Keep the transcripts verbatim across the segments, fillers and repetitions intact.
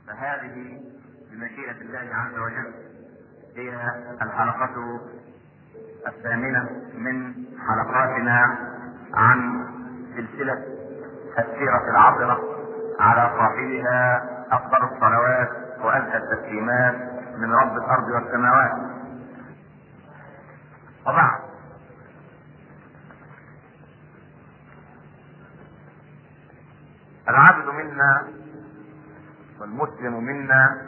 فهذه بمشيئة الله عز وجل هي الحلقة الثامنة من حلقاتنا عن سلسلة السيرة العطرة على صاحبها أفضل الصلوات وأزكى التسليمات من رب الأرض والسماوات. وبعد، العبد منا والمسلم منا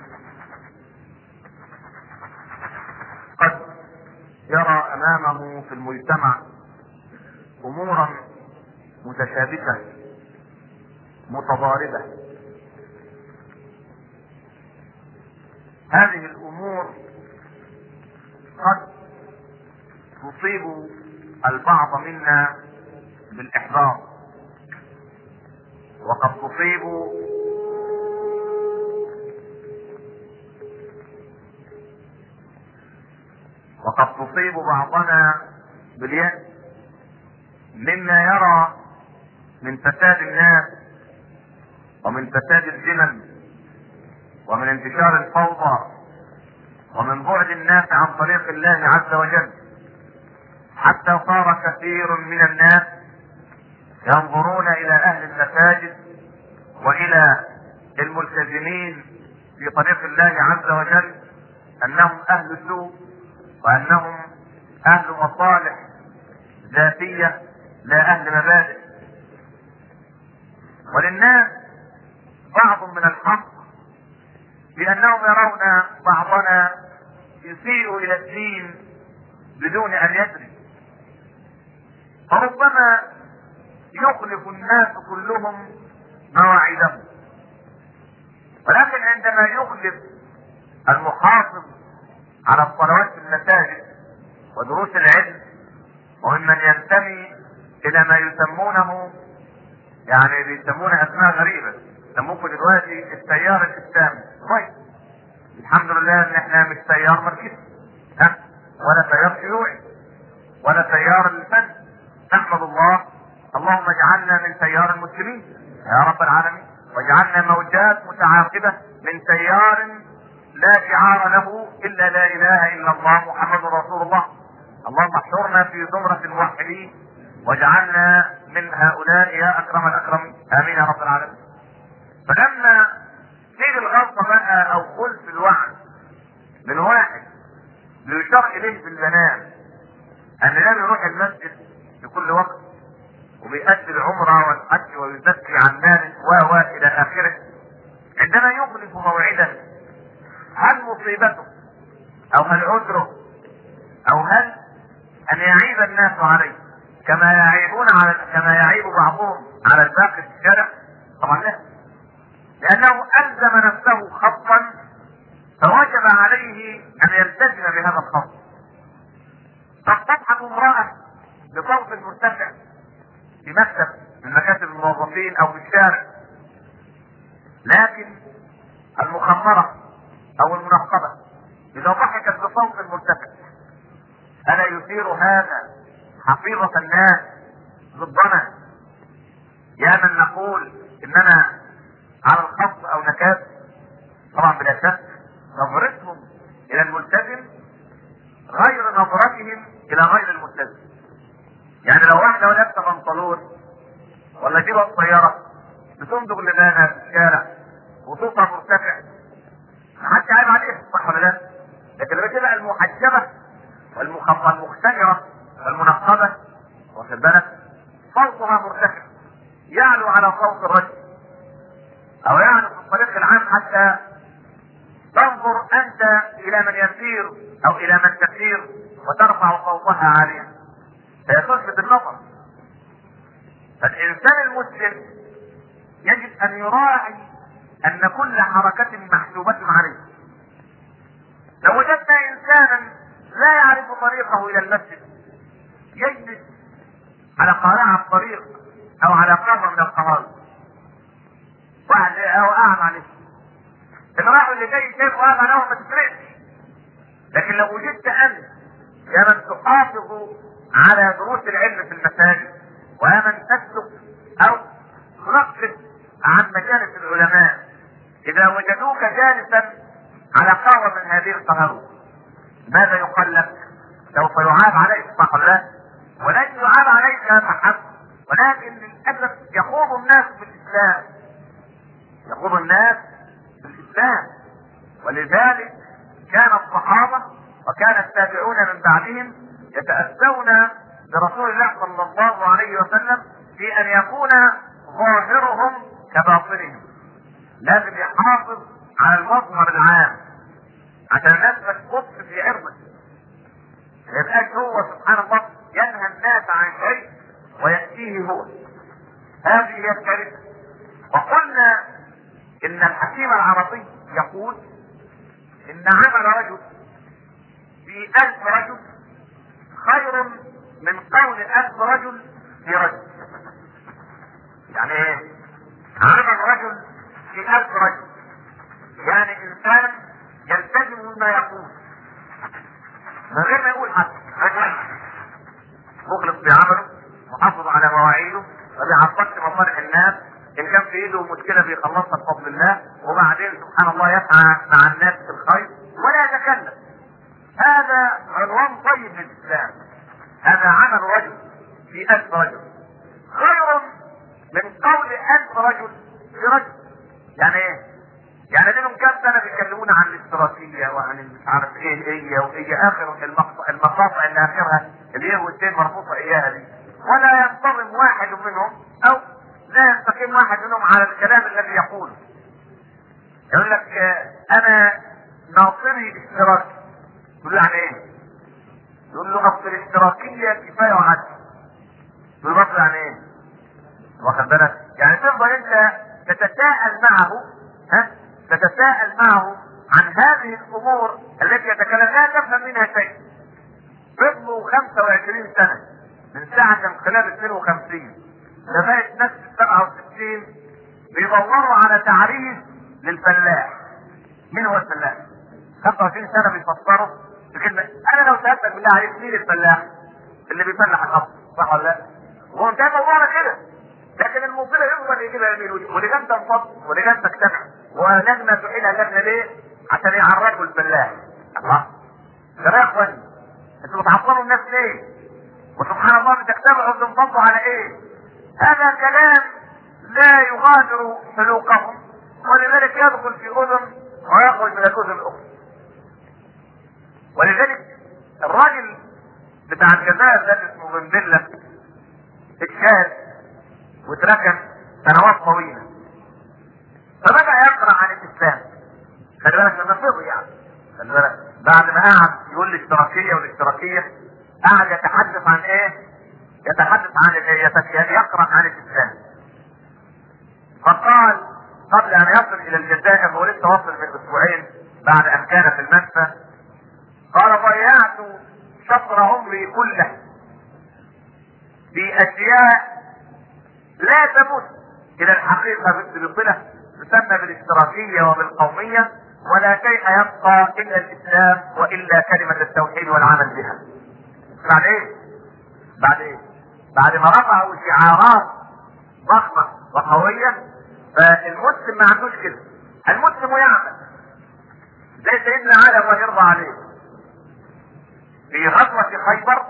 قد يرى امامه في المجتمع امورا متشابكه متضاربه. هذه الامور قد تصيب البعض منا بالاحباط، وقد تصيب وقد تصيب بعضنا باليأس مما يرى من فساد الناس ومن فساد الزمن ومن انتشار الفوضى ومن بعد الناس عن طريق الله عز وجل، حتى صار كثير من الناس ينظرون الى اهل المساجد والى الملتزمين في طريق الله عز وجل انهم اهل سوء وانهم اهل مصالح ذاتية لا اهل مبادئ. وللناس بعض من الحق بانهم يرون بعضنا يسيء الى الدين بدون ان يدري، فربما يخلف الناس كلهم مواعيدهم، ولكن عندما يخلف المحافظ على الصلوات في المساجد ودروس العلم وممن ينتمي الى ما يسمونه، يعني بيسمون اسماء غريبة، يسموكم دلوقتي التيار الاسلامي. طيب الحمد لله ان احنا مش تيار مركزي ها ولا تيار شيوعي ولا تيار الفن، نحمد الله، اللهم اجعلنا من تيار المسلمين يا رب العالمين، واجعلنا موجات متعاقبة من تيار لا شعار له الا لا اله الا الله محمد رسول الله. اللهم احشرنا في زمرة الموحدين واجعلنا من هؤلاء يا اكرم الاكرمين، امين يا رب العالمين. فلما تيجي الغلطة بقى او خلف الوعد من واحد بيشار اليه بالبنان ان لا يروح المسجد في كل وقت وبيأدي العمرة والحج ويزكي عن ماله و الى اخره، عندما يخلف موعدا هل مصيبته او هل عذره او هل ان يعيب الناس عليه كما يعيبون على كما يعيب بعضهم على الباقي في الشارع؟ طبعا لا، لانه الزم نفسه خطا فوجب عليه ان يلتزم بهذا الخط. قد تضحك امرأة بصوت مرتفع في مكتب من مكاتب الموظفين او في الشارع، لكن المخمرة او المنقبة اذا ضحكت بصوت مرتفع الا يثير هذا حفيظة الناس ضدنا؟ يا من نقول اننا على الخط او نكاد، طبعا بلا شك نظرتهم الى الملتزم غير نظرتهم الى غير الملتزم. يعني لو واحدة لابسه بنطلون ولا جيبها الطيارة بتندق لبانها في الشارع وصوتها مرتفع محدش عيب عليها، صح ولا لا؟ لكن لما تبقى المحجبة والمختمرة والمنقبة واخد بالك صوتها مرتفع يعلو على صوت الرجل او يعلو في الطريق العام حتى تنظر انت الى من يسير او الى من تسير وترفع صوتها عاليا، هي تلفت النظر. فالانسان المسلم يجب ان يراعي ان كل حركة محسوبة عليه. لو وجدت انسانا لا يعرف طريقه الى المسجد يجلس على قارعة الطريق او على قارة من القوارب، واحد او اعمى عليه الراعي اللي جاي شايف واقع له ما تفرقش. لكن لو وجدت انت يا من تحافظ على دروس العلم في المساجد ويا من تسلك او تنقب عن مجالس العلماء اذا وجدوك جالسا على قهوة من هذه القهوة ماذا يقال لك؟ سوف يعاب عليك، صح ولا لا؟ ولن يعاب عليك محب، ولكن للاسف يخوض الناس في الاسلام، يخوض الناس في الاسلام. ولذلك كان الصحابة وكان التابعون من بعدهم يتأسون برسول الله صلى الله عليه وسلم في ان يكون ظاهرهم كباطنهم. لازم يحافظ على المظهر العام عشان الناس ما تبص في عرضه، ما يبقاش هو سبحان الله ينهى الناس عن شيء ويأتيه هو. هذه هي الكارثة. وقلنا ان الحكيم العربي يقول ان عمل رجل في ألف رجل خير من قول ألف رجل في رجل. يعني ايه؟ عمل رجل في ألف رجل يعني انسان يلتزم بما يقول من غير ما يقول حتى، مخلص في عمله، محافظ على مواعيده، ما بيعطلش مصالح الناس، ان كان في ايده مشكله بيخلصها بفضل الله، وبعدين سبحان الله يسعى مع الناس في الخير ولا يتكلم. هذا عنوان طيب للاسلام. هذا عمل رجل في ألف رجل خير من قول ألف رجل في رجل. يعني ايه؟ يعني لهم كام سنه بيتكلمونا عن الاشتراكيه وعن مش عارف ايه الايه وايه اخر المقاطع اللي اخرها الايه والتين مربوطه اياها دي، ولا ينتظم واحد منهم او لا يستقيم واحد منهم على الكلام الذي يقوله. يقول لك انا ناصري اشتراكي. تقول له يعني ايه؟ يقول له اصل الاشتراكيه كفايه وعدل. تقول له يعني ايه؟ واخد بالك؟ يعني تفضل انت تتساءل معه، ها؟ تتساءل معه عن هذه الامور التي يتكلم لا تفهم منها شيء. فضلوا خمسة وعشرين سنة من ساعة انقلاب اثنين وخمسين لغاية نفس سبعة وستين بيدوروا على تعريف للفلاح. مين هو الفلاح؟ خمسة وعشرين سنة بيفسروا بكلمة. انا لو سألتك بالله عليك مين الفلاح؟ اللي بيفلح الارض، صح ولا لا؟ وهو انتهى موضوعنا كده. لكن المصيبة يفضل يجيبها يمين ولجان تنفض ولجان تجتمع ولجنة تحيلها لجنة ليه؟ عشان يعرفوا الفلاح. الله. ده يا اخواني انتوا بتعطلوا الناس ليه؟ وسبحان الله بتجتمعوا وتنفضوا على ايه؟ هذا كلام لا يغادر سلوكهم، ولذلك يدخل في اذن ويخرج من الاذن الاخرى. ولذلك الراجل بتاع الجزائر ده اسمه بن بلة اتشهد واتركن سنوات طويلة، فبدأ يقرأ عن الاسلام. خلي بالك لما فضي يعني، خلي بالك بعد ما قعد يقول الاشتراكية والاشتراكية قعد يتحدث عن ايه؟ يتحدث عن ايه؟ يقرأ عن الاسلام. فقال قبل ان يصل الى الجزائر ولسه وصل من اسبوعين بعد ان كان في المنفى، قال ضيعت شطر عمري كله في اشياء لا تمت الى الحقيقة بصلة تسمى بالاشتراكية وبالقومية، ولا شيء يبقى الا الاسلام والا كلمة التوحيد والعمل بها. بعد ايه؟ بعد ايه؟ بعد ما رفعوا شعارات ضخمة وقوية، فالمسلم ما عندوش كده. المسلم يعمل زي سيدنا علي الله يرضى عليه في غزوة خيبر،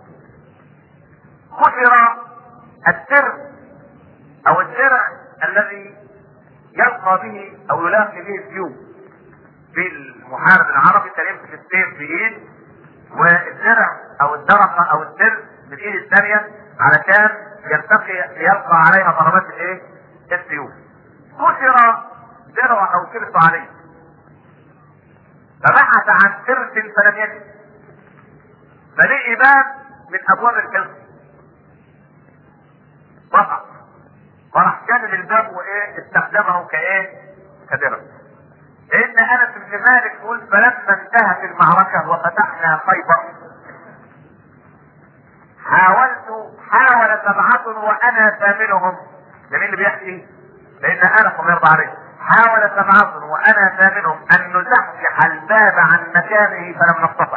كسر السر او الدرع الذي يلقى به او يلاقي به السيوف في المحارب العربي. كان يمسك السيف في ايد والدرع او الدرقة او السر من ايد الثانية علشان يلتقي يلقى عليها ضربات الايه؟ السيوف. كسر درع او سرس عليه، فبحث عن سرس فلم يجد، فلقي باب من ابواب الحصن وقع، فراح جانب الباب وايه؟ استخدمه كايه؟ كدرع. ان انس بن مالك يقول فلما انتهت المعركة وفتحنا خيبر حاولت حاول سبعة وانا ثامنهم. ده مين اللي بيحكي؟ لان انس الله يرضى عليه حاول سبعة وانا ثامنهم ان نزحزح الباب عن مكانه فلم نستطع.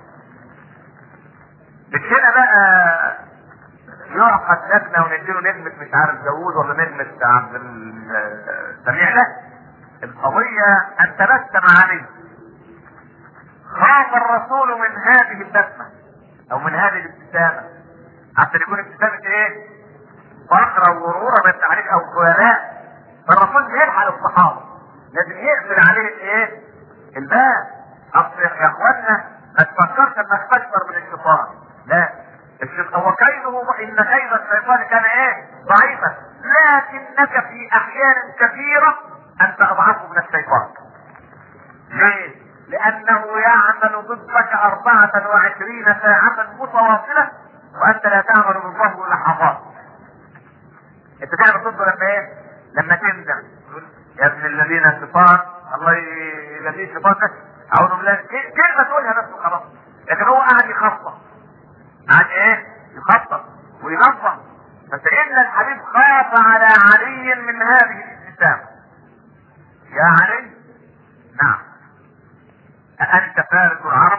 مش هنا بقى يعقد لجنة ونديله نجمة مش عارف داوود ولا نجمة عبد السميع، لا القضية ان تبسم عليه. خاف الرسول من هذه البسمة او من هذه الابتسامة، حتى يكون ابتسامة ايه؟ فقرة وغرورة من التعريف او خيلاء. فالرسول بيلحق الصحابة لازم يقفل عليه الايه؟ الباب. اصل يا اخوانا ما تفكرش انك اكبر من الشيطان، لا. الشيطان هو كيده، ان كيد الشيطان كان ايه؟ ضعيفا، لكنك في احيان كثيرة انت اضعف من الشيطان. ليه؟ لانه يعمل ضدك اربعة وعشرين ساعة متواصلة وانت لا تعمل ضده لحظات. انت تعمل ضده لما ايه؟ لما تندم يا ابن الذين الشيطان الله يجزيه الشيطان ده اعوذ بالله، كلمة تقولها بس خلاص. لكن هو قاعد يخطط، قاعد ايه؟ يخطط وينظم. فسيدنا الحبيب خاف على علي من هذه الابتسامة. يا علي، نعم، أأنت فارس العرب؟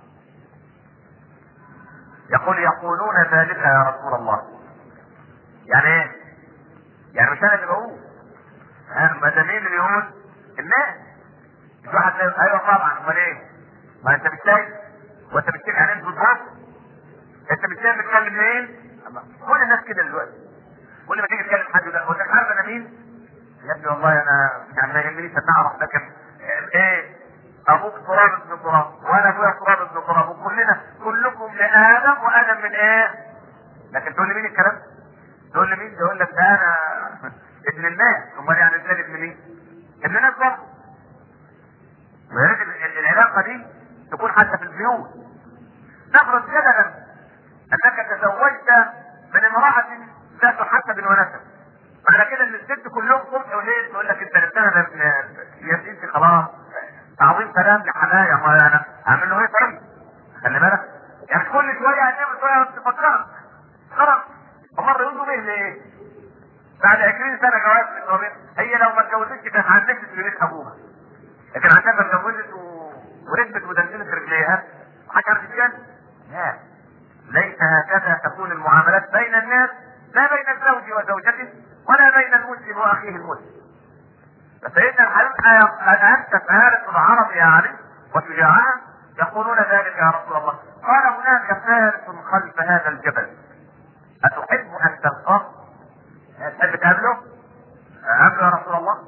يقول يقولون ذلك يا رسول الله. يعني ايه؟ يعني مش انا اللي بقول، ما ده مين اللي يقول؟ الناس. مش واحد ايوه طبعا، امال ايه؟ ما انت مش شايف؟ وانت مش شايف يعني انت بتبص؟ انت مش شايف بتكلم مين؟ كل الناس كده دلوقتي، كل ما تيجي تكلم حد ده وانت عارف انا مين؟ يا ابني والله انا يعني ما يهمنيش ان اعرف، لكن ايه؟ ابوك تراب ابن تراب وانا ابويا تراب ابن تراب وكلنا كلكم لادم وادم من ايه؟ لكن تقول لي مين الكلام؟ تقول لي مين؟ يقول لك ده انا ابن الناس. امال يعني ازاي ابن مين؟ ابن الناس برضه. ويا ريت العلاقه دي تكون حتى في البيوت. نفرض جدلا انك تزوجت من امراه ذات حسب ونسب، معنى كده ان الست كلهم صبح وليل تقول لك انت نفسها ابن يا بنتي خلاص تعظيم سلام لحمايا، ما انا اعمل له ايه طيب؟ خلي بالك يعني كل شويه هتعمل شويه تفكرك خلاص. ومره يقولوا ايه ليه؟ بعد عشرين سنه جواز من هي لو ما اتجوزتش كانت هتنجز في بيت ابوها، لكن عشان اتجوزت و... وركبت ودندنت رجليها وحكمت الجنه. لا، ليس هكذا تكون المعاملات بين الناس، لا بين الزوج وزوجته ولا بين المسلم واخيه المسلم. فسيدنا الحبيب أنت فارس العرب يا علي وشجاعها؟ يقولون ذلك يا رسول الله. قال هناك فارس خلف هذا الجبل أتحب أن تلقاه؟ تحب تقابله؟ قابله يا رسول الله.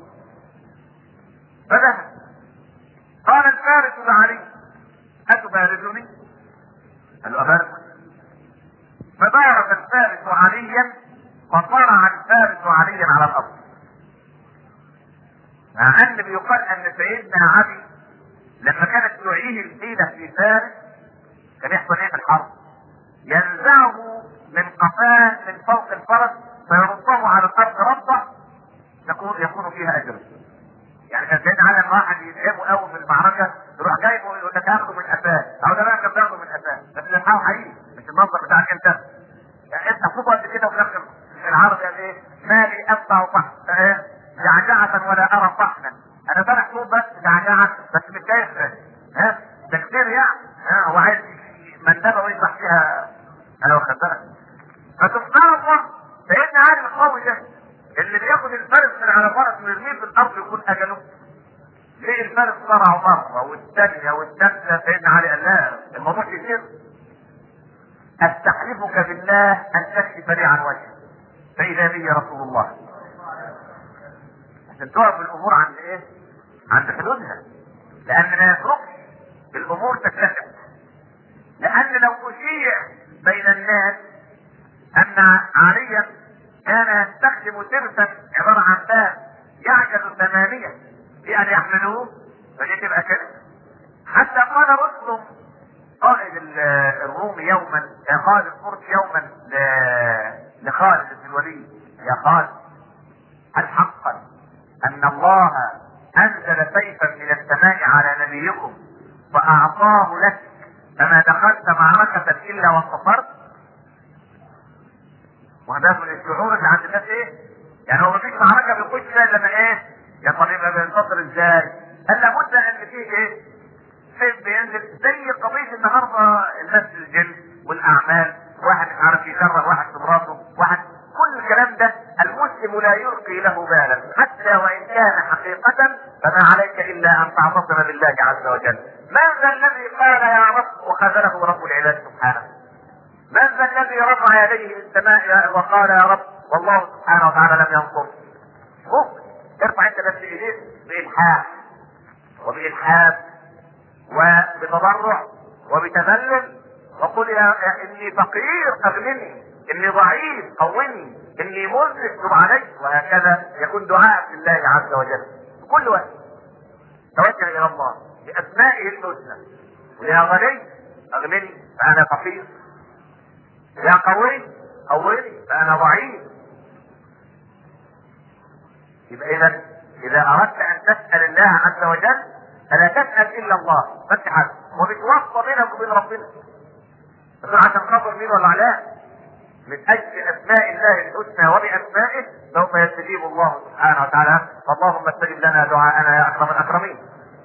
فذهب. قال الفارس لعلي أتبارزني؟ قال له أبارزك. فبارز الفارس عليا فصرع الفارس عليا على الأرض. مع ان بيقال ان سيدنا علي لما كانت تعيه الحيلة في فارس كان يحصل ايه في الحرب؟ ينزعه من قفاه من فوق الفرس فيرده على الارض رده يكون يكون فيها اجر. يعني كان سيدنا علي لما واحد يتعبه قوي في المعركه يروح جايبه ويقول لك هاخده من قفاه، او ده بقى كان بياخده من قفاه، بس يلحقه حقيقي مش المنظر بتاعك انت. يعني انت فوق قد كده وفي الاخر العرب قال ايه؟ مالي ابقى طحن ايه؟ جعجعة ولا ارى طحنا. انا طالع فوق بس جعجعة بس مش شايف ها؟ ده كتير يعني. ها هو عايز منتبه ويصبح فيها انا واخد بالك. فسبحان الله سيدنا علي القوي ده اللي بياخد الفارس من على فرس ويرميه في الارض يكون اجله. ليه الفارس صرعه مره والثانيه والثالثه؟ سيدنا علي قال لا الموضوع كتير. استحلفك بالله ان تكشف لي عن وجهك فاذا بي رسول الله. عشان تعرف الامور عند ايه؟ عند حدودها. لان ما يتركش الامور تتسع. لان لو اشيع بين الناس ان عليا كان يستخدم ترسا عباره عن باب يعجز ثمانيه بان يحملوه فدي تبقى كده. حتى قال رسل قائد الروم يوما يا قائد الفرس يوما لخالد بن الوليد يا خالد هل حقا ان الله انزل سيفا من السماء على نبيكم فاعطاه لك فما دخلت معركة الا وانتصرت؟ وهذا من الشعور اللي عند الناس ايه؟ يعني هو مفيش معركة بيخش فيها لما ايه؟ يا طبيب بينتصر ازاي؟ قال لابد ان فيه ايه؟ سيف بينزل زي قضية النهارده الناس الجن والاعمال، واحد مش عارف يكرر واحد في مراته، واحد كل الكلام ده المسلم المسلم لا يلقي له بالا حتى وان كان حقيقة، فما عليك الا ان تعتصم بالله عز وجل. من ذا الذي قال يا رب وخذله رب العباد سبحانه؟ من ذا الذي رفع يديه للسماء وقال يا رب والله سبحانه وتعالى لم ينصر؟ ممكن ارفع انت بس ايديك بالحاح وبالحاد وبتضرع وبتذلل وقل يا اني فقير اغنني، اني ضعيف قومني، اني مذنب تب علي، وهكذا يكون دعاء لله عز وجل كل وقت. توجه الى الله باسمائه الحسنى، ويا غني اغنني فانا فقير، يا قوي قويني فانا ضعيف. يبقى اذا اذا اردت ان تسال الله عز وجل فلا تسال الا الله بس حد، وبتوصى بينك وبين ربنا بس عشان خاطر مين ولا علاه، من اجل اسماء الله الحسنى وباسمائه سوف يستجيب الله سبحانه وتعالى. فاللهم استجب لنا دعاءنا يا اكرم الاكرمين.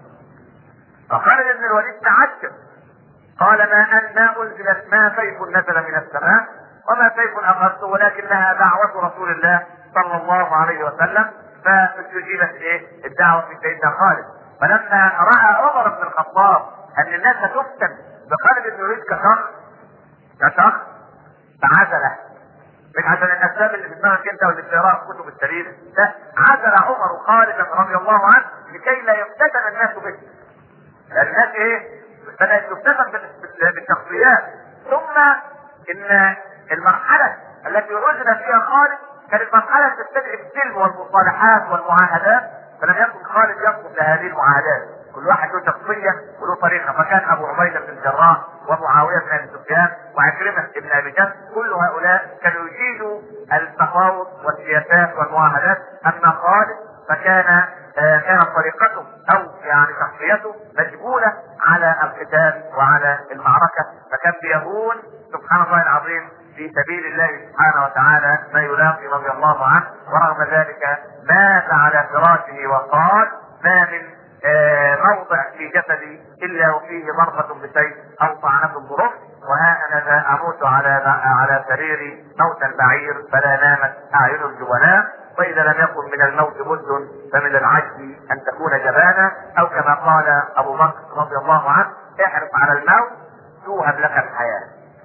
فخالد بن الوليد تعجب قال ما ان ما انزلت ما سيف نزل من السماء وما سيف اخذته، ولكنها دعوه رسول الله صلى الله عليه وسلم، فاستجيبت ايه الدعوه في سيدنا خالد. فلما راى عمر بن الخطاب ان الناس تفتن بخالد بن الوليد كشخص كشخص فعزله، مش عشان الاسباب اللي في دماغك انت واللي بتقراها في كتب التاريخ، لا، عزل عمر خالدا رضي الله عنه لكي لا يفتتن الناس به. لان الناس ايه بدات تفتتن بالشخصيات. ثم ان المرحله التي عزل فيها خالد كانت مرحله تستدعي السلم والمصالحات والمعاهدات، فلم يكن خالد يقصد لهذه المعاهدات، كل واحد له شخصيه وله طريقه. فكان ابو عبيده بن الجراح ومعاويه بن ابي سفيان وعكرمه بن ابي جهل كل هؤلاء كانوا يجيدوا التفاوض والسياسات والمعاهدات. اما خالد فكان آه كانت طريقته او يعني شخصيته مجبوله على القتال وعلى المعركه، فكان بيهون سبحان الله العظيم في سبيل الله سبحانه وتعالى ما يلاقي رضي الله عنه. ورغم ذلك مات على فراشه وقال ما من آه موضع في جسدي الا وفيه ضربة بسيف او طعنة برمح، وها انا ذا اموت على على سريري موت البعير فلا نامت اعين الجبناء، واذا لم يكن من الموت بد فمن العجز ان تكون جبانا، او كما قال ابو بكر رضي الله عنه احرص على الموت توهب لك الحياة،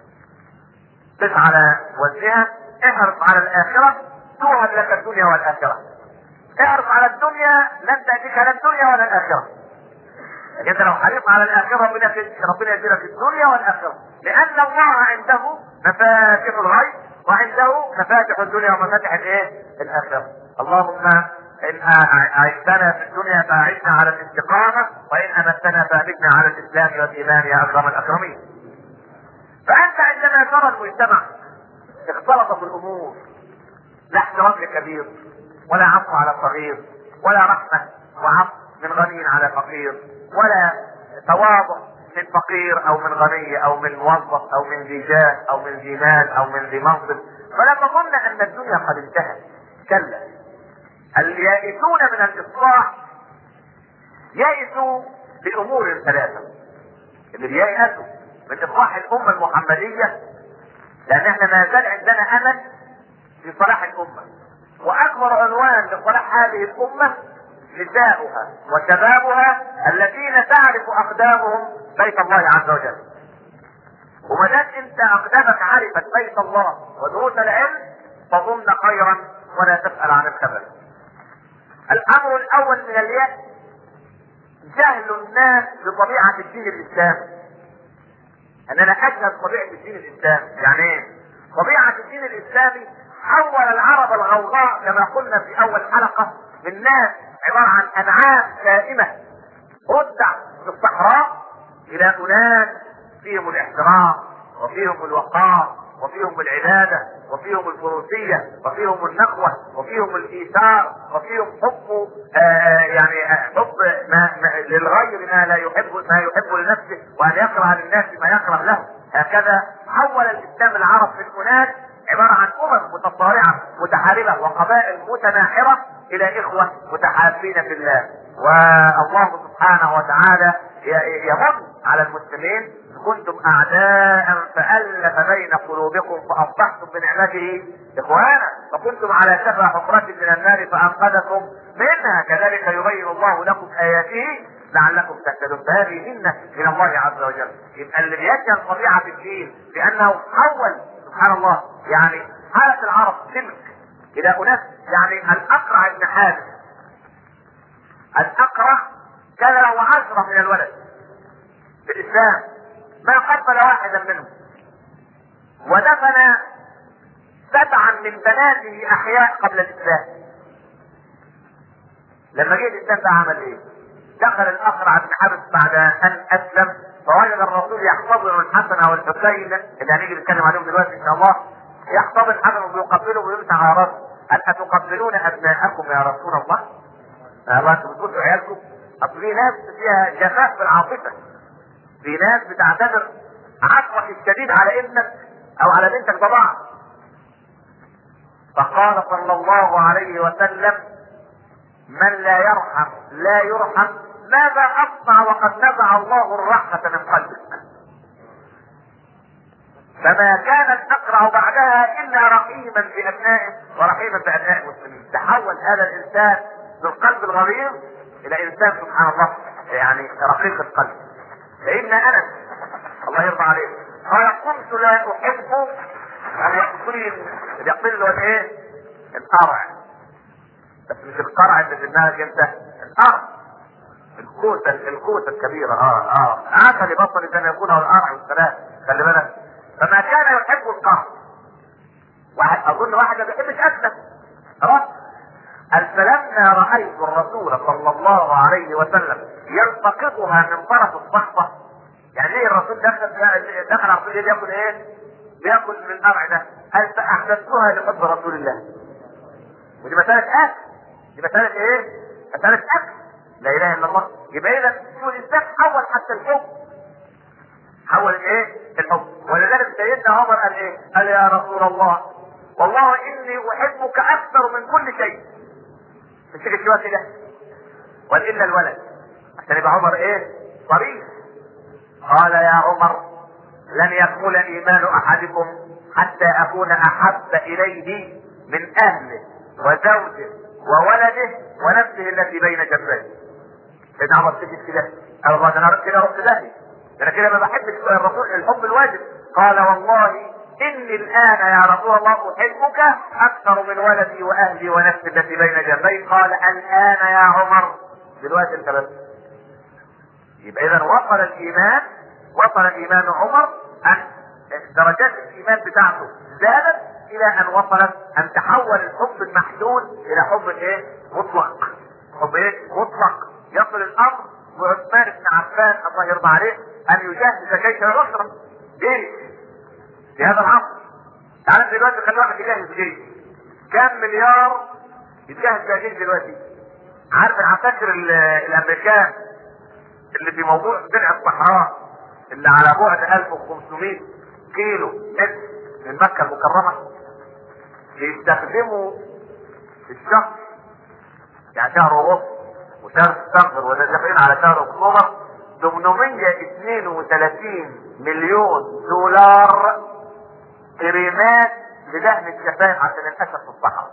قس على وزنها، احرص على الاخرة توهب لك الدنيا والاخرة. احرص على الدنيا لن تأتيك لا الدنيا ولا الاخرة، لكن انت لو حريص على الاخرة ربنا يديلك الدنيا والاخرة، لان الله عنده مفاتيح الغيب وعنده مفاتيح الدنيا ومفاتيح الايه الاخرة. اللهم ان اعزتنا في الدنيا فاعزنا على الاستقامة، وان امتنا فامتنا على الاسلام والايمان يا اكرم الاكرمين. فانت عندما ترى المجتمع اختلطت الامور، لا احترام لكبير ولا عفو على صغير ولا رحمة وعفو من غني على فقير ولا تواضع من فقير او من غني او من موظف او من ذي جاه او من ذي مال او من ذي منصب، فلا تظن ان الدنيا قد انتهت. كلا، اليائسون من الاصلاح يائسوا بامور ثلاثة. اللي بييأسوا من اصلاح الامة المحمدية لان احنا ما زال عندنا امل في صلاح الامة، واكبر عنوان لصلاح هذه الامة نساؤها وشبابها الذين تعرف اقدامهم بيت الله عز وجل. وما دام انت اقدامك عرفت بيت الله ودروس العلم فظن خيرا ولا تسأل عن الخبر. الامر الاول من اليأس جهل الناس بطبيعة الدين الاسلامي. ان انا اجهل طبيعة الدين الاسلامي. يعني ايه طبيعة الدين الاسلامي؟ حول العرب الغوغاء كما قلنا في اول حلقة من ناس عبارة عن انعام سائمة ردع في الصحراء الى اناس فيهم الاحترام وفيهم الوقار وفيهم العبادة وفيهم الفروسية وفيهم النخوة وفيهم الايثار وفيهم حب آه يعني حب ما ما للغير ما لا يحب ما يحب لنفسه، وان يكره للناس ما يكره له. هكذا حول الاسلام العرب من اناس عبارة عن امم متصارعة متحاربة وقبائل متناحرة الى اخوة متحابين في الله. والله سبحانه وتعالى يمن على المسلمين: كنتم اعداء فالف بين قلوبكم فاصبحتم بنعمته اخوانا وكنتم على شفا حفرة من النار فانقذكم منها كذلك يبين الله لكم اياته لعلكم تهتدون. فهذه منة من الله عز وجل. يبقى اللي بيجهل طبيعة الدين بانه حول سبحان الله يعني حالة العرب سلك الى اناس، يعني الاقرع بن حارث الاقرع كان له عشرة من الولد في الاسلام ما قبل واحدا منهم، ودفن سبعا من بناته احياء قبل الاسلام. لما جه الاسلام ده عمل ايه؟ دخل الاقرع بن حارث بعد ان اسلم فوجد الرسول يحتضن الحسن والحسين اللي هنيجي نتكلم عليهم دلوقتي ان شاء الله، يحتضن الحسن ويقبله ويمسح على راسه. هل اتقبلون ابناءكم يا رسول الله؟ الله انتم بتقولوا عيالكم؟ اصل في ناس فيها جفاف بالعاطفه، في ناس بتعتبر عطفك الشديد على ابنك او على بنتك بضاعه. فقال صلى الله عليه وسلم: من لا يرحم لا يرحم، ماذا اصنع وقد نزع الله الرحمه من قلبك؟ فما كان الاقرع بعدها الا رحيما بابنائه ورحيما بابناء المسلمين. تحول هذا الانسان بالقلب الغليظ الى انسان سبحان الله يعني رقيق القلب. سيدنا انس الله يرضى عليه قال: كنت لا احب ان يقتل يقتل له ايه؟ القرع، بس مش القرع اللي في دماغك انت، القرع الكوسه الكوسه الكبيره اه اه عسل بطل زي ما يكون هو القرع والسلام. خلي بالك. فما كان يحب القرع. واحد اظن واحد ما بيحبش اكله خلاص. فلما رايت الرسول صلى الله عليه وسلم يلتقطها من طرف الصحبه، يعني ليه الرسول دخل دخل على الرسول ياكل ايه؟ بياكل من القرع ده. قال: فاحدثتها لحب رسول الله. ودي مساله اكل، دي مساله ايه؟ مساله اكل. لا اله الا الله. يبقى اذا الانسان حول حتى الحب، حول الايه؟ الحب. ولذلك سيدنا عمر قال ايه؟ قال: يا رسول الله والله اني احبك اكثر من كل شيء. مش كده شويه كده؟ قال: الا الولد. عشان يبقى عمر ايه؟ صريح. قال: يا عمر لن يكمل ايمان احدكم حتى اكون احب اليه من اهله وزوجه وولده ونفسه التي بين جنبيه. سيدنا عمر سكت كده. قال: الله انا كده رحت لهي، انا كده ما بحبش الرسول الحب الواجب. قال: والله اني الان يا رسول الله احبك اكثر من ولدي واهلي ونفسي التي بين جنبي. قال: الان يا عمر، دلوقتي انت بس. يبقى اذا وصل الايمان، وصل ايمان عمر ان درجات الايمان بتاعته زادت الى ان وصلت ان تحول الحب المحدود الى حب ايه؟ مطلق. حب ايه؟ مطلق. يصل الامر وعثمان بن عفان الله يرضى عليه ان يجهز جيش العسرة، جيش في هذا العصر. تعال دلوقتي خلي واحد يجهز جيش كام مليار يتجهز بها جيش دلوقتي. عارف العساكر الامريكان اللي في موضوع درع الصحراء اللي على بعد ألف وخمسمائة كيلو متر من مكة المكرمة بيستخدموا في الشهر، يعني شهر ونص وشهر سبتمبر ولا داخلين على شهر اكتوبر، ثمانمائة واثنين وثلاثين مليون دولار كريمات لدهن الشفايف عشان الاسد في الصحراء.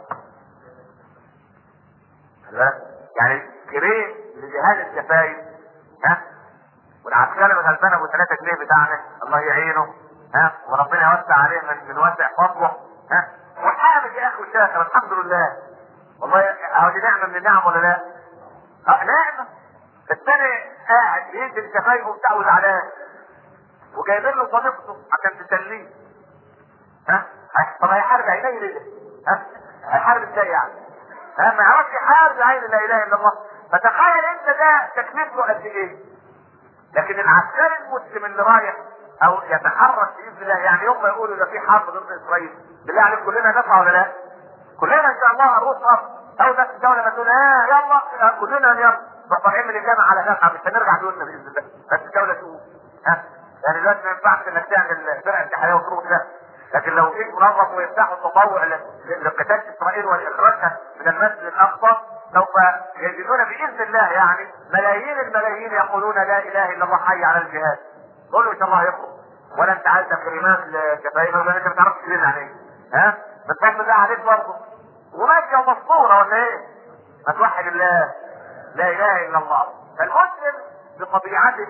يعني كريم لدهان الشفايف ها، والعسكري الغلبان ابو ثلاثة جنيه بتاعنا الله يعينه ها، وربنا يوسع عليه من من واسع فضله ها، وحامد يا اخي وشاكر الحمد لله. والله اهو دي نعمه من النعم ولا لا؟ اه نعمه. الثاني قاعد ينزل شفايفه بتاعه زعلان وجايبين له صديقته عشان تسليه ها. طب هيحارب عينيه ليه؟ ها؟ هيحارب ازاي يعني؟ ها ما يعرفش يحارب عين لا اله الا الله. فتخيل انت ده تكلفته قد ايه؟ لكن العسكري المسلم اللي رايح او يتحرك باذن الله، يعني يوم ما يقولوا ده في حرب ضد اسرائيل، بالله عليك كلنا نطلع ولا لا؟ كلنا ان شاء الله هنروح ارض دوله الدوله بتقول اه يلا كلنا يلا طالعين من الجامعه على جامعه مش هنرجع بيوتنا باذن الله، بس الدوله تقول ها. يعني دلوقتي ما ينفعش انك تعمل فرقه انتحاريه وتروح ده لكن لو جيت منظم ويفتحوا التطوع لقتال اسرائيل والاخراجها من المسجد الاقصى سوف يجدون باذن الله يعني ملايين الملايين يقولون لا اله الا الله حي على الجهاد. قول له ان شاء الله يخرج. ولا انت عايز كلمات لشفايف ولا انت ما تعرفش تجيب عن ايه؟ ها؟ بتفضل الله عليك برضه. وماشيه ومسطوره ولا ايه؟ ما توحد الله. لا اله الا الله. فالمسلم بطبيعته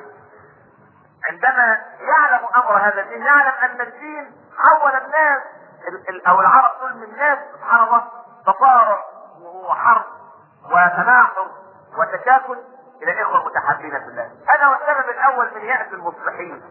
عندما يعلم امر هذا الدين يعلم ان الدين حول الناس او العرب دول من الناس سبحان الله تصارع وحرب وتناحر وتشاكل الى اخوه متحابين في الله. هذا هو السبب الاول من يأس المصلحين.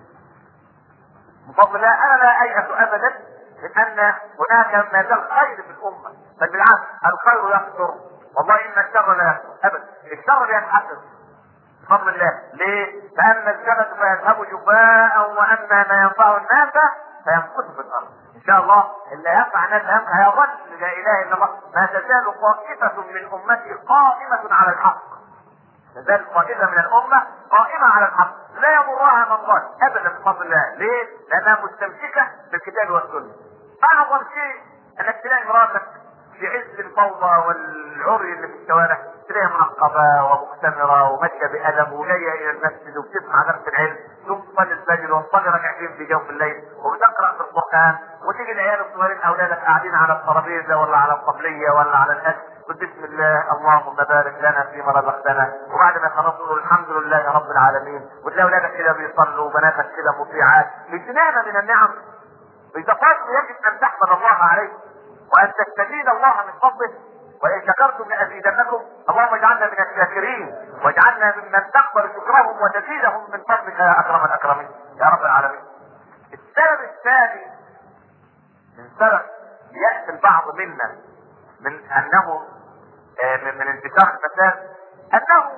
بفضل الله انا لا ايأس ابدا من ان هناك ما زال خير في الامه، بل بالعكس الخير يكثر والله ان الشر لا يكثر ابدا. الشر ينحسر بفضل الله. ليه؟ لان الجبل فيذهب جفاء واما ما ينفع الناس فيمكث في الارض. ان شاء الله اللي ينفع الناس هيظل لا اله الا الله. ما تزال طائفه من امتي قائمه على الحق. تزال طائفه من الامه قائمه على الحق لا يضرها من ضل ابدا بفضل الله. ليه؟ لانها مستمسكه بالكتاب والسنه. اعظم شيء انك تلاقي مراتك في عز الفوضى والعري اللي في الشوارع تلاقيها معقبه ومختمره وماشيه بادب وجايه الى المسجد وبتسمع درس العلم ثم تصلي الفجر وتصلي ركعتين في جوف الليل وبتقرا في القران وتيجي العيال الصغيرين اولادك قاعدين على الترابيزه ولا على الطبليه ولا على الاكل بسم الله اللهم بارك لنا فيما رزقتنا وبعد ما يخلصوا يقولوا الحمد لله رب العالمين وتلاقي اولادك كده بيصلوا وبناتك كده مطيعات. بنعمه من النعم بتفاصيل يجب ان تحمد الله عليه وان تستزيد الله من فضله وان شكرتم لازيدنكم. اللهم اجعلنا من الشاكرين واجعلنا ممن تقبل شكرهم وتزيدهم من فضلك يا اكرم الاكرمين يا رب العالمين. السبب الثاني من سبب يأس البعض منا من انه من, من انتشار الفساد انه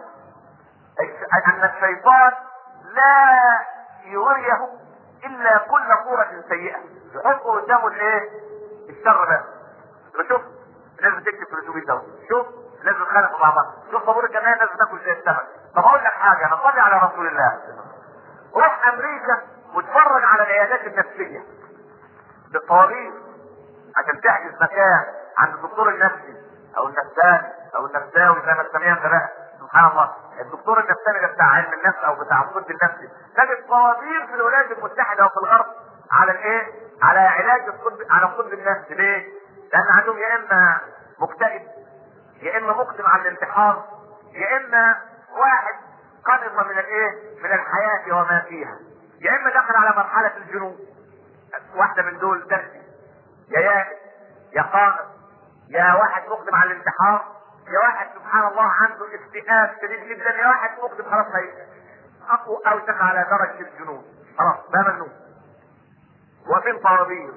ان الشيطان لا يريه الا كل صورة سيئة يحط قدامه الايه؟ الشر بس. شوف الناس بتكتب في الاتوبيس ده، شوف الناس بتخانق مع بعض، شوف طابور الجماعه الناس بتاكل زي السمك. طب اقول لك حاجه انا صلي على رسول الله. روح امريكا واتفرج على العيادات النفسيه بالطوابير عشان تحجز مكان عند الدكتور النفسي او النفساني او النفساوي زي ما تسميها انت بقى. سبحان الله الدكتور النفساني ده بتاع علم النفس او بتاع الطب النفسي تجد طوابير في الولايات المتحده وفي الغرب على الايه؟ على علاج الطب على الطب النفسي. ليه؟ لان عندهم يا اما مكتئب يا اما مقدم على الانتحار يا اما واحد قنط من الايه؟ من الحياه وما فيها يا اما دخل على مرحله الجنون. واحده من دول تأتي يا يائس يا قانط يا واحد مقدم على الانتحار يا واحد سبحان الله عنده اكتئاب شديد جدا يا واحد مقدم خلاص هي اقوى او دخل على درجه الجنون خلاص ده مجنون. وفين طوابير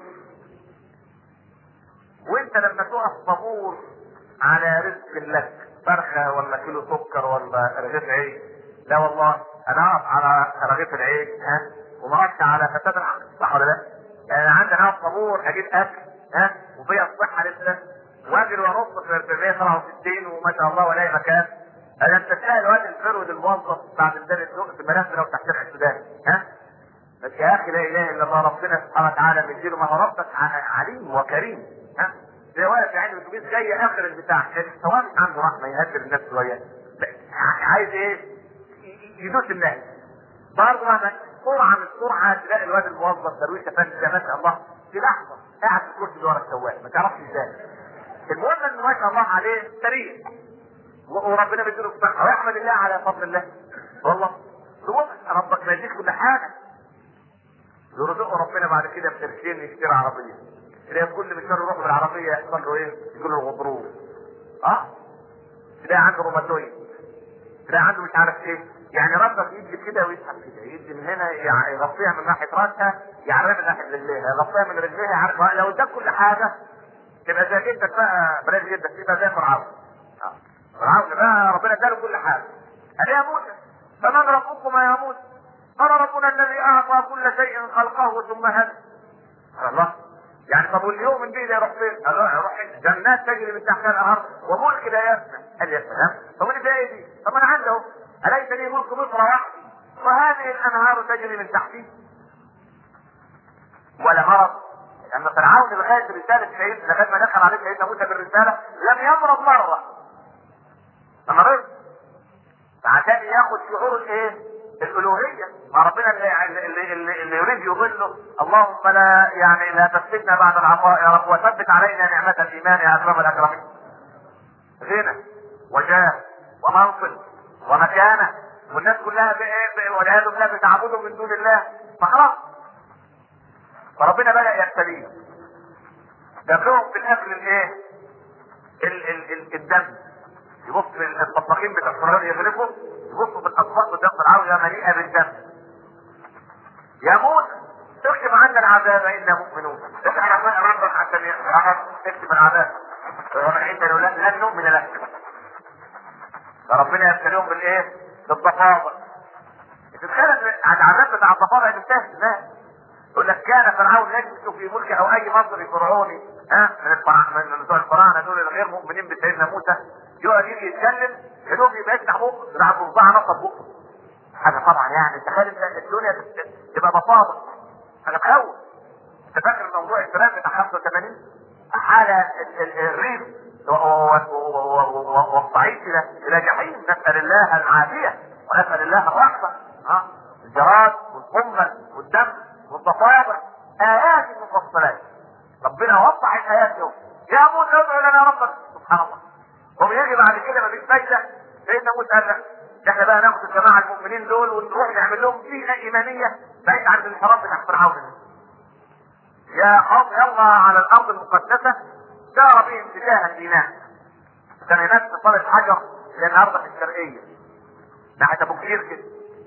وانت لما تقف طابور على رزق لك فرخه ولا كيلو سكر ولا رغيف عيش لا والله انا اقف على رغيف العيش ها وما اقفش على فساد العقل صح ولا لا؟ يعني عندنا اقف طابور اجيب اكل ها وفيها الصحه لسه واجري وانص في مية وسبعة وستين وما شاء الله ولاقي مكان. انا انت تلاقي الواد الفرود الموظف بعد ميدان السوق في الملف لو تحت شارع السودان ها بس يا اخي لا اله الا الله ربنا سبحانه وتعالى مديله ما هو ربك عليم وكريم ها زي واقف يعني الاتوبيس جاي اخر البتاع سواء مش عنده رحمه يهدر الناس شويه عايز ايه؟ يدوس الناس برضه مهما سرعه من السرعه تلاقي الواد الموظف درويش افندي ده ما شاء الله في لحظه قاعد في الكرسي اللي ورا السواق ما تعرفش ازاي. المهم انه ما شاء الله عليه سريع وربنا بيديله الصحه ويحمد الله على فضل الله والله تقول ربك ما يديك كل حاجه يرزقه ربنا بعد كده بترشين يشتري عربيه تلاقي كل مشوار يروح بالعربيه يحصل له ايه؟ يقول له الغضروف اه تلاقي عنده روماتويد تلاقي عنده مش عارف ايه يعني ربك يدي كده ويسحب كده يدي من هنا يغطيها من ناحيه راسها يعرفها من ناحيه رجليها يغطيها من رجليها يعرفها لو اداك كل حاجه تبقى زي جدك بقى بلاش جدك تبقى زي فرعون اه فرعون بقى ربنا اداله كل حاجه قال يا موسى فمن ربكما يا موسى قال ربنا الذي اعطى كل شيء خلقه ثم هدى. الله يعني طب واليوم من بيه يروح فين؟ قال له يروح جنات تجري من تحتها الانهار وملك لا يفنى. قال يا سلام طب اللي فيها ايه دي؟ طب انا عندي اهو اليس لي ملك مصر وحدي وهذه الانهار تجري من تحتي ولا مرض لان يعني فرعون لغايه رساله سيدنا لغايه ما دخل عليه سيدنا موسى بالرساله لم يمرض مره. لما مرض فعشان ياخد شعور الايه؟ الالوهيه. ما ربنا اللي, اللي, اللي, اللي يريد يضله اللهم لا يعني لا تفتنا بعد العطاء يا رب وثبت علينا نعمه الايمان يا اكرم الاكرمين. غنى وجاه ومنصب ومكانه والناس كلها بايه والعياذ بالله بتعبدهم من دون الله فخلاص. فربنا بدا يبتليهم جاب لهم في الاكل الايه؟ ال ال ال الدم. يبص الطباخين بتوع فرعون يغلبوا يبصوا في الاطباق بتاع فرعون مليئه بالدم. يا موسى اكتب عنا العذاب انا مؤمنون. احنا ربك عشان اكتب العذاب. انت لن نؤمن لك. فربنا يبتليهم بالايه؟ بالضفادع. تتخيل عن العذاب بتاع الضفادع اللي انتهت؟ لا. يقول لك كان فرعون يجلس في ملك او اي مصري فرعوني ها من من بتوع الفراعنه دول الغير مؤمنين بسيدنا موسى يقعد يجي يتكلم يدوب يبقى يفتح بقه يلعب بصباعه نصب بقه. حاجه طبعا يعني تخيل الدنيا تبقى ضفادع. حاجه تخوف. انت فاكر موضوع الفيران بتاع خمسة وثمانين حاله الريف والصعيد الى الى جحيم. نسال الله العافيه ونسال الله الرحمه. ها الجراد والقمل والدم والضفادع ايات مفصلات. ربنا وضح الايات يوم يا موسى ادعو لنا ربك. سبحان الله. هم يجي بعد كده ما فيش فايده. سيدنا موسى قال لك احنا بقى ناخد الجماعه المؤمنين دول ونروح نعمل لهم بيئه ايمانيه بعيد عن الانحراف بتاع فرعون. يا قوم يلا على الارض المقدسه سار بهم اتجاه سيناء. كان هناك في صاله حجر للارض في الشرقيه ناحيه ابو كبير كده.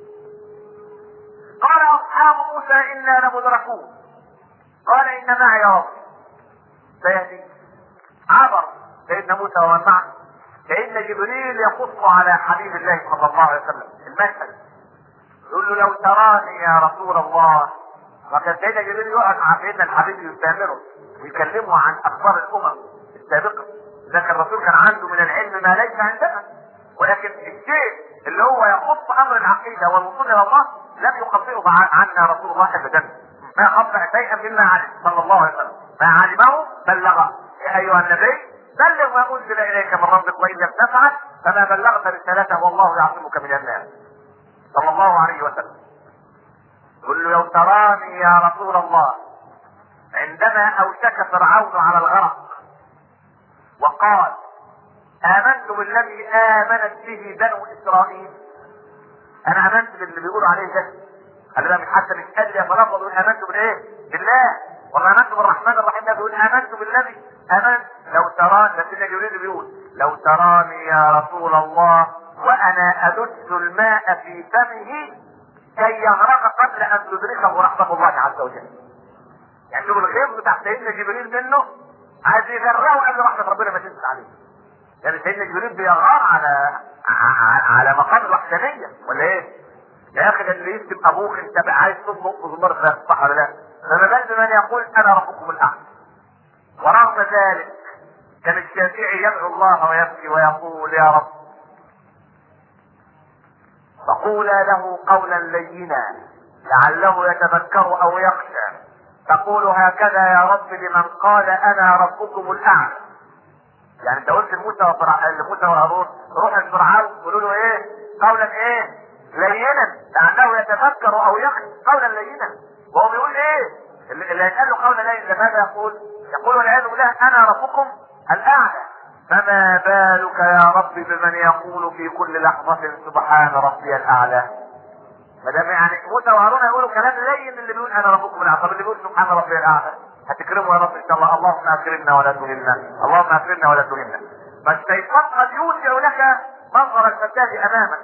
قال اصحاب موسى انا لمدركون قال ان معي ربي سيهدي. عبر سيدنا موسى ومن معه كأن جبريل يقص على حبيب الله صلى الله عليه وسلم المشهد. يقول له لو تراني يا رسول الله. وكان سيدنا جبريل يقعد مع سيدنا الحبيب يستامره ويكلمه عن اخبار الامم السابقه. لكن الرسول كان عنده من العلم ما ليس عندنا. ولكن الشيء اللي هو يخص امر العقيده والوصول الى الله لم يخبئه عنا رسول الله ابدا. ما خبأ شيئا مما علم صلى الله عليه وسلم. ما علمه بلغه. يا ايها النبي بلغ ما انزل اليك من ربك وان لم تفعل فما بلغت رسالته والله يعصمك من الناس صلى الله عليه وسلم. قل له لو تراني يا رسول الله عندما اوشك فرعون على الغرق وقال امنت بالذي امنت به بنو اسرائيل. انا امنت باللي بيقولوا عليه ده. خلي بالك حتى مش قال لي فلفظ يقول امنت بالايه؟ بالله. ولا امنت بالرحمن الرحيم ده بيقول امنت بالذي امنت. لو تراني ده سيدنا جبريل بيقول لو تراني يا رسول الله وانا ادس الماء في فمه كي يغرق قبل ان تدركه رحمه الله عز وجل. يعني شوف الخير بتاع سيدنا جبريل منه عايز يغرقه قبل رحمه ربنا ما تنزل عليه. يعني سيدنا جبريل بيغار على على مقام الوحدانيه ولا ايه؟ يا اخي ده اللي يكتب ابوك انت بقى عايز تطلق بزمار فراخ صح ولا لا؟ فما بال بمن يقول انا ربكم الاعلى. ورغم ذلك كان الشافعي يدعو الله ويبكي ويقول يا رب فقولا له قولا لينا لعله يتذكر او يخشى. تقول هكذا يا رب لمن قال انا ربكم الاعلى. يعني انت قلت لموسى لموسى وهارون روح لفرعون قولوا له ايه؟ قولا ايه؟ لينا لعله يتذكر او يخشى. قولا لينا. وهو بيقول ايه؟ اللي هيتقال له قولا لينا ماذا يقول؟ يقول والعياذ بالله انا ربكم الاعلى. فما بالك يا رب بمن يقول في كل لحظة سبحان ربي الاعلى. ما دام يعني موسى وهارون يقولوا كلام لين اللي بيقول انا ربكم الاعلى. طب اللي بيقول سبحان ربي الاعلى هتكرمه يا رب ان شاء الله. اللهم اكرمنا ولا تهنا. اللهم اكرمنا ولا تهنا. فالشيطان قد يوسع لك منظر الفساد امامك.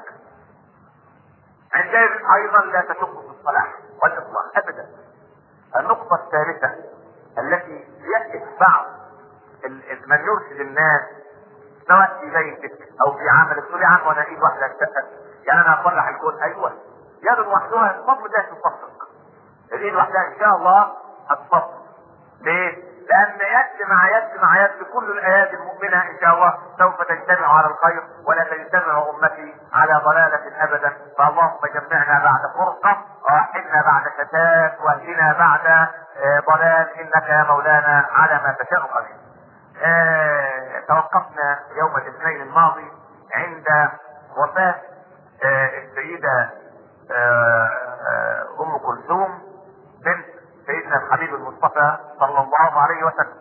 عندئذ ايضا لا تشك في الصلاح والاصلاح ابدا. النقطة الثالثة التي يأتي بعض من يرشد الناس سواء في بيتك او في عملك تقول يا عم وانا ايد واحدة اشتغل يعني انا اصلح الكون. ايوه يد وحدها الفضل ده تصدق. الايد وحدها ان شاء الله هتصدق. ليه؟ لان يد مع يد مع يد كل الايات المؤمنة ان شاء الله سوف تجتمع على الخير ولا تجتمع امتي على ضلالة ابدا. فاللهم جمعنا بعد فرقة واحدنا بعد شتات، واهدنا بعد ضلال، انك يا مولانا على ما تشاء قدير. آه توقفنا يوم الاثنين الماضي عند وفاة آه السيدة آه آه ام كلثوم بنت سيدنا الحبيب المصطفى صلى الله عليه وسلم.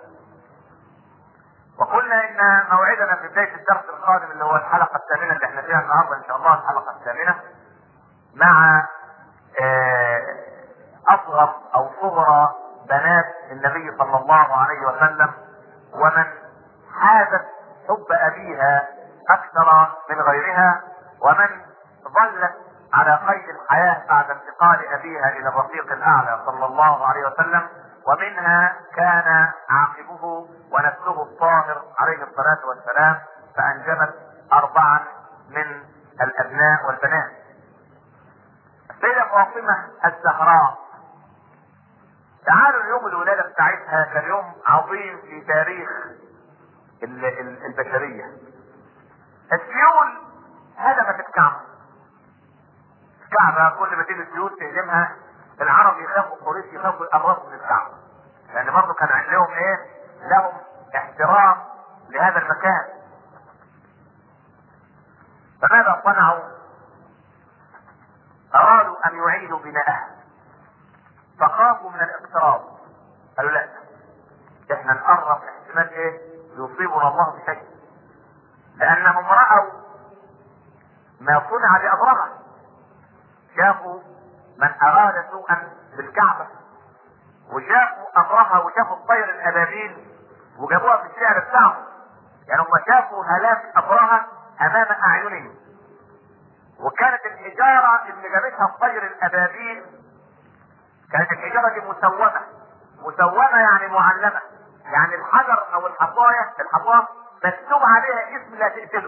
وقلنا ان موعدنا في بداية الدرس القادم اللي هو الحلقة الثامنة اللي احنا فيها النهارده ان شاء الله، الحلقة الثامنة مع آه اصغر او صغرى بنات النبي صلى الله عليه وسلم، ومن حازت حب ابيها اكثر من غيرها، ومن ظلت على قيد الحياة بعد انتقال ابيها الى الرفيق الاعلى صلى الله عليه وسلم، ومنها كان عاقبه ونسله الطاهر عليه الصلاة والسلام، فانجبت اربعا من الابناء والبنات. السيدة فاطمة الزهراء، تعالوا اليوم الولادة بتاعتها كان يوم عظيم في تاريخ البشرية. السيول هدمت الكعبة. الكعبة كل ما تيجي السيول تهدمها العرب يخافوا، قريش يخافوا يقربوا من الكعبة، لأن برضه كان عندهم إيه؟ لهم احترام لهذا المكان. فماذا صنعوا؟ أرادوا أن يعيدوا بناءها، فخافوا من الاقتراب. قالوا لا، احنا نقرب احتمال ايه؟ يصيبنا الله بشيء، لانهم رأوا ما صنع بأبرهة. شافوا من اراد سوءا بالكعبة، وشافوا أبرهة، وشافوا الطير الابابيل وجابوها في الشعر بتاعهم. يعني هم شافوا هلاك أبرهة امام اعينهم، وكانت الحجارة اللي جابتها الطير الابابيل كانت الحجارة دي مسومة. مسومة يعني معلمة، يعني الحجر او الحصاية الحصاة مكتوب عليها اسم لا تقتله.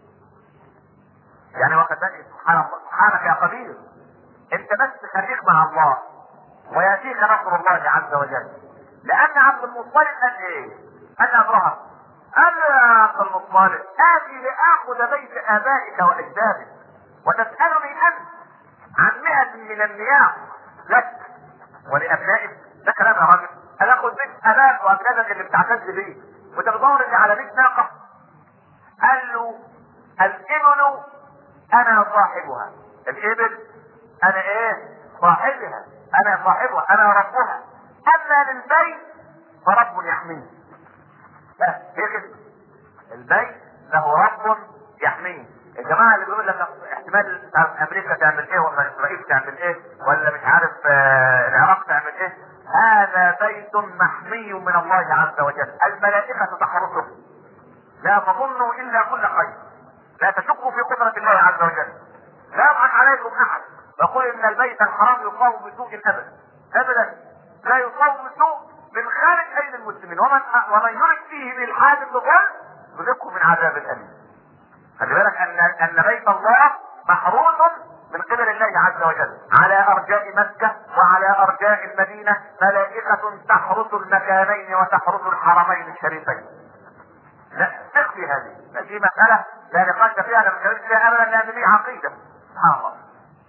يعني واخد بالك؟ سبحان الله، سبحانك يا قدير، انت بس خليك مع الله وياتيك نصر الله عز وجل. لان عبد المطلب قال ايه؟ قال ابراهيم قال يا عبد المطلب اتي لاخذ بيت ابائك واجدادك وتسالني انت عن مئة من المياه لك ولابنائك. ده كلام يا راجل؟ انا اخذ بيت ابائك واجدادك اللي بتعتز بيه وتدور لي على بيت ناقه؟ قال له الابل انا صاحبها. الابل انا ايه؟ صاحبها، انا صاحبها، انا ربها. اما للبيت فرب يحميه. بس هي كده، البيت له رب يحميه. الجماعه اللي بيقول لك احتمال امريكا تعمل ايه، ولا اسرائيل تعمل ايه، ولا مش عارف آه العراق تعمل ايه، هذا بيت محمي من الله عز وجل، الملائكه تحرسه، لا تظنوا الا كل خير، لا تشكوا في قدره الله عز وجل. لا يضحك عليكم احد يقول ان البيت الحرام يصاب بسوء ابدا ابدا، لا يصاب بسوء من خارج ايدي المسلمين، ومن ومن يرد فيه بالحاد الظلم يذقه من عذاب اليم. خلي بالك ان ان بيت الله محروس من قبل الله عز وجل. على ارجاء مكه وعلى ارجاء المدينه ملائكه تحرس المكانين وتحرس الحرمين الشريفين. لا تخفي هذه، هذه مساله لا نقاش فيها، لا نتكلم فيها ابدا، لان دي عقيده. سبحان الله.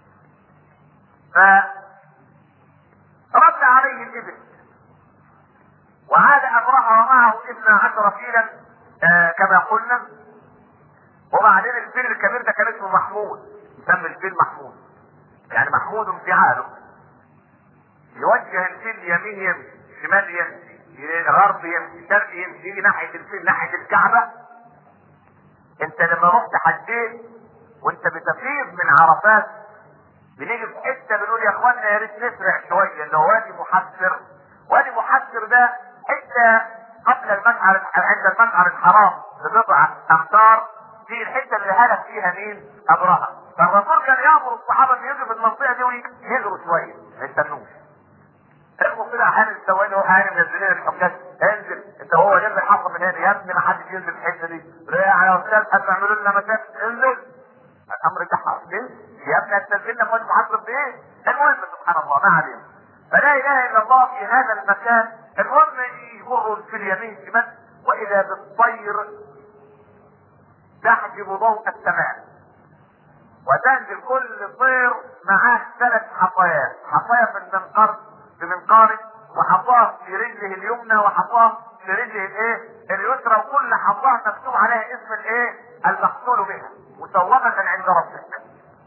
فرد عليه الابل وعاد ابرهة ومعه اثنا عشر فيلا آه كما قلنا. وبعدين الفيل الكبير ده كان اسمه محمود، يسمى الفيل محمود، يعني محمود انفعاله. يوجه الفيل يمين يمشي، شمال يمشي، غرب يمشي، شرق يمشي، يجي ناحيه الفيل ناحيه الكعبه. انت لما رحت حجيت وانت بتفيض من عرفات، بنيجي في حته بنقول يا اخوانا يا ريت نسرع شويه، اللي هو وادي محسر. وادي محسر ده حته قبل المشعر، عند المشعر الحرام ببضع امتار، دي الحته اللي هلك فيها مين؟ ابرهة. فالرسول كان يامر الصحابه ان يجوا في المنطقه دي ويجروا شويه ما يستنوش. اخوه كده احيانا السواقين هو احيانا منزلين الحجاج، انزل انت هو جنب الحصه من هنا يا ابني، ما حدش ينزل في الحته دي، رايح يا استاذ هتعملوا لنا مكان، انزل. الامر ده حرام ليه؟ يا ابني هتنزلنا في وادي محسر بايه؟ المهم سبحان الله ما علينا. فلا اله الا الله في هذا المكان. المهم يمروا في اليمين شمال، واذا بالطير تحجب ضوء السماء، وتنزل كل طير معاه ثلاث حصيات، حصايه في المنقار في منقاره، وحصاه في رجله اليمنى، وحصاه في رجله الايه اليسرى، وكل حصاه مكتوب عليها اسم الايه المقتول بها مسومه عند ربك.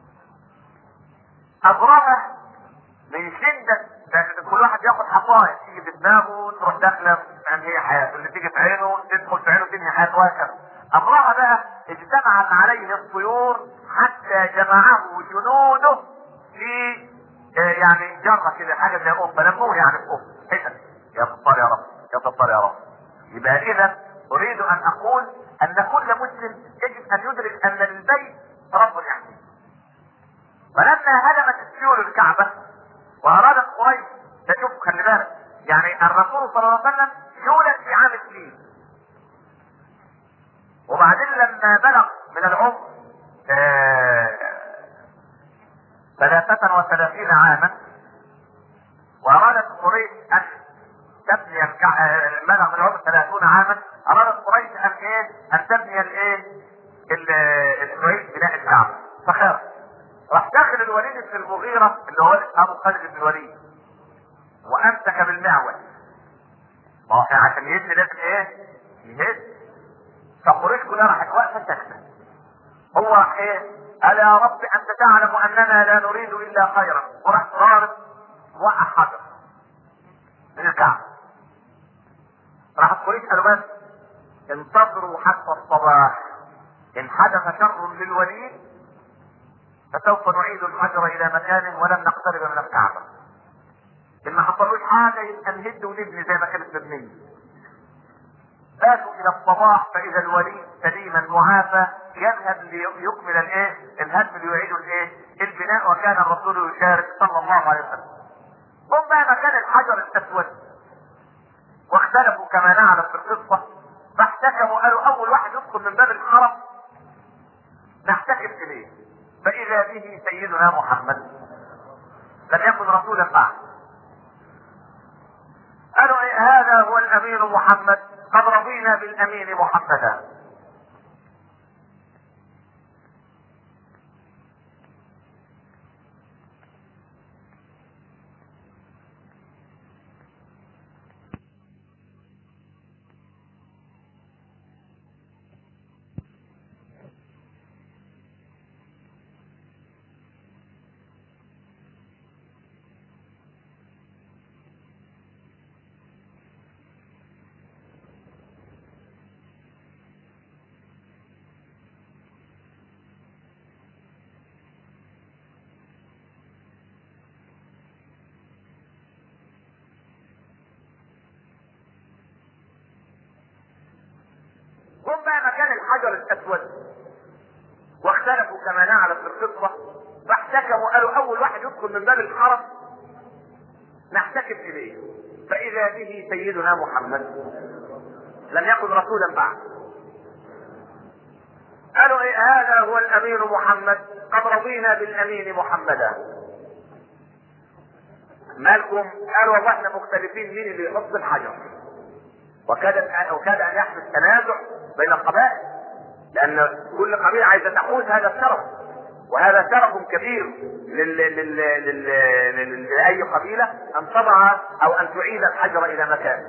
ابرهه من شده، لان كل واحد ياخد حصايه تيجي في دماغه تروح داخله عن هي حياته، اللي تيجي في عينه تدخل في عينه تنهي حياته، وهكذا. ابرهه بقى اجتمعت عليه الطيور حتى جمعه جنوده في آه يعني جره كده، حاجه زي قبه، لموه يعني في قبه حتت. يا ستار يا رب، يا ستار يا رب. يبقى اذا اريد ان اقول ان كل مسلم يجب ان يدرك ان البيت رب يحميه. فلما هدمت السيول الكعبه وارادت قريش تشوف، خلي بالك يعني الرسول صلى الله عليه وسلم يولد في عام الفيل، وبعدين لما بلغ من العمر ثلاثة وثلاثين عاما وارادت قريش ان تبني الكعبة، بلغ من العمر ثلاثون عاما، ارادت قريش ان ايه ان تبني الايه الكويت بناء الكعبة، فخاف. راح داخل الوليد بن المغيرة اللي هو ابو خالد بن الوليد وامسك بالمعول، ما هو عشان يبني لازم ايه يهد. فقريش كلها راحت واقفه ساكته. هو راح ايه قال يا رب انت تعلم اننا لا نريد الا خيرا، وراح ضارب وقع حجر من الكعبه. راح قريش قالوا بس انتظروا حتى الصباح، ان حدث شر للوليد فسوف نعيد الحجر الى مكانه ولن نقترب من الكعبه. ان ما حصلوش حاجه يبقى نهد ونبني زي ما كانت مبنيه. فاتوا الى الصباح فاذا الوليد سليما معافى يذهب ليكمل الايه الهدم ليعيد الايه البناء، وكان الرسول يشارك صلى الله عليه وسلم. هم بقى مكان الحجر الاسود واختلفوا كما نعلم في القصه، فاحتكموا قالوا اول واحد يدخل من باب الحرم نحتكم اليه، فاذا به سيدنا محمد لم يكن رسولا بعد. قالوا إيه هذا هو الامين محمد، قد رضينا بالامين محمدا. هم بقى مكان الحجر الاسود واختلفوا كما نعلم في القصه، فاحتكموا قالوا اول واحد يدخل من باب الحرم نحتكم اليه، فاذا به سيدنا محمد لم يكن رسولا بعد. قالوا إيه هذا هو الامين محمد، قد رضينا بالامين محمدا. مالكم؟ قالوا والله احنا مختلفين مين اللي يحط الحجر، وكاد وكاد ان يحدث تنازع بين القبائل، لان كل قبيله عايزه تحوز هذا الشرف، وهذا شرف كبير لل... لل... لل... لل... لاي قبيله ان تضع او ان تعيد الحجر الى مكانه.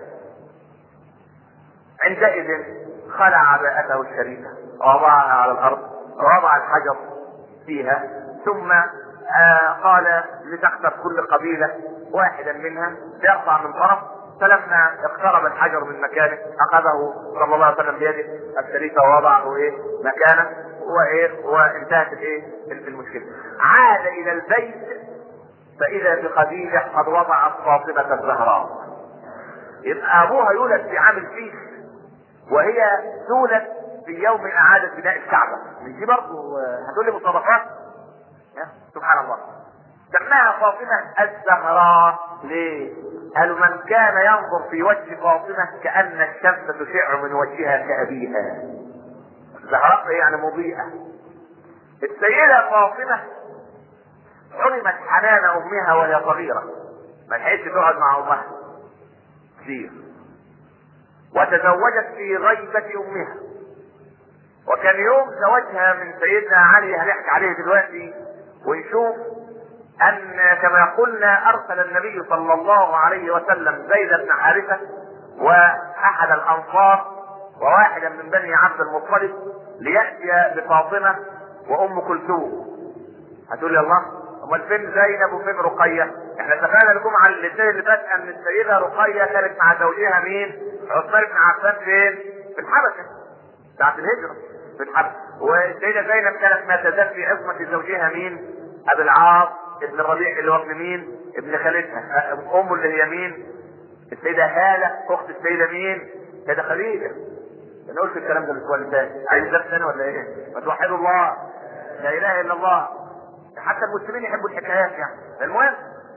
عندئذ خلع عباءته الشريفه ووضعها على الارض ووضع الحجر فيها، ثم آه قال لتختر كل قبيله واحدا منها يرفع من طرف، فلما اقترب الحجر من مكانه اخذه صلى الله عليه وسلم بيده الشريفه ووضعه ايه مكانه، وايه وانتهت الايه المشكله. عاد الى البيت فاذا بخديجه قد وضعت فاطمه الزهراء. يبقى ابوها يولد في عام الفيل وهي تولد في يوم اعاده بناء الكعبه. مش دي برضه هتقول لي مصادفات؟ سبحان الله. سماها فاطمه الزهراء ليه؟ قالوا من كان ينظر في وجه فاطمه كان الشمس تشع من وجهها كابيها. الزهراء يعني مضيئه. السيده فاطمه حرمت حنان امها وهي صغيره، ما لحقتش تقعد مع امها كثير، وتزوجت في غيبه امها، وكان يوم زواجها من سيدنا علي هنحكي عليه دلوقتي ونشوف ان كما قلنا ارسل النبي صلى الله عليه وسلم زيد بن حارثة واحد الانصار وواحدا من بني عبد المطلب ليأتي بفاطمة وام كلثوم. هتقول لي الله امال فين زينب وفين رقية؟ احنا اتفقنا لكم على الليله اللي فات ان السيدة رقية كانت مع زوجها مين؟ عثمان بن عفان فين؟ في الحبشة ساعة الهجرة في الحبشة. والسيدة زينب كانت ما تزال في عصمة زوجها مين؟ ابي العاص ابن الربيع اللي هو ابن مين؟ ابن خالتها. امه اللي هي مين؟ السيدة هالة اخت السيدة مين؟ السيدة خديجة. انا قلت الكلام ده الاسبوع اللي فات، عايز درس ثاني ولا ايه؟ ما توحدوا الله، لا اله الا الله. حتى المسلمين يحبوا الحكايات يعني. المهم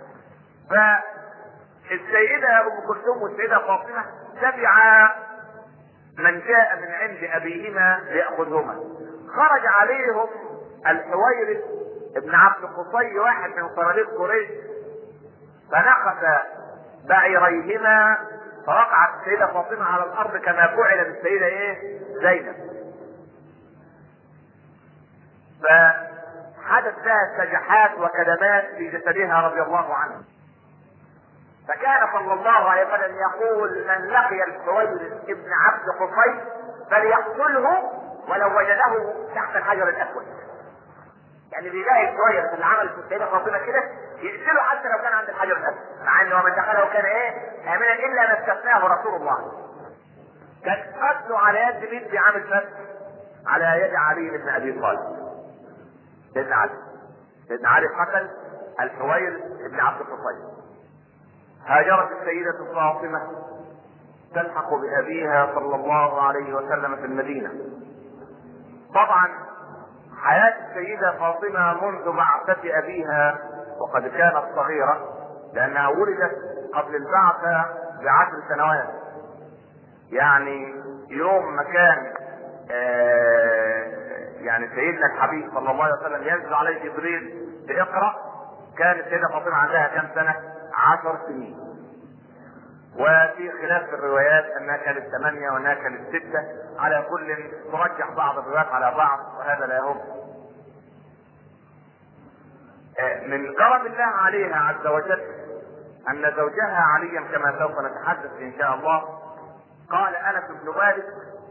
فالسيدة ام كلثوم والسيدة فاطمة تبعا من جاء من عند ابيهما ليأخذهما. خرج عليهم الحويرث ابن عبد قصي واحد من صناديق قريش فنقص بعيريهما فرقعت السيدة فاطمة على الارض كما فعل بالسيدة ايه؟ زينب. فحدث لها سجحات وكدمات في جسدها رضي الله عنها. فكان صلى الله عليه وسلم يقول من لقي الحويرث ابن عبد قصي فليقتله ولو وجده تحت الحجر الاسود. يعني بيلاقي الحويرث اللي عمل في السيدة فاطمة كده يقتله حتى لو كان عند الحجر الاسود، مع انه من دخله كان ايه؟ امنا الا ما استثناه رسول الله. كان قتله على يد مين في عام الفتح؟ على يد علي بن ابي طالب. سيدنا علي سيدنا علي قتل الحويرث ابن عبد قصي. هاجرت السيدة فاطمة تلحق بأبيها صلى الله عليه وسلم في المدينة. طبعا حياة السيدة فاطمة منذ بعثة أبيها وقد كانت صغيرة لأنها ولدت قبل البعثة بعشر سنوات. يعني يوم ما كان آه يعني سيدنا الحبيب صلى الله عليه وسلم ينزل عليه جبريل بإقرأ كانت السيدة فاطمة عندها كم سنة؟ عشر سنين. وفي خلاف في الروايات انها كانت ثمانية وانها كانت ستة، على كل ترجح بعض الروايات على بعض وهذا لا يهم. من كرم الله عليها عز وجل ان زوجها عليا كما سوف نتحدث ان شاء الله قال انس بن مالك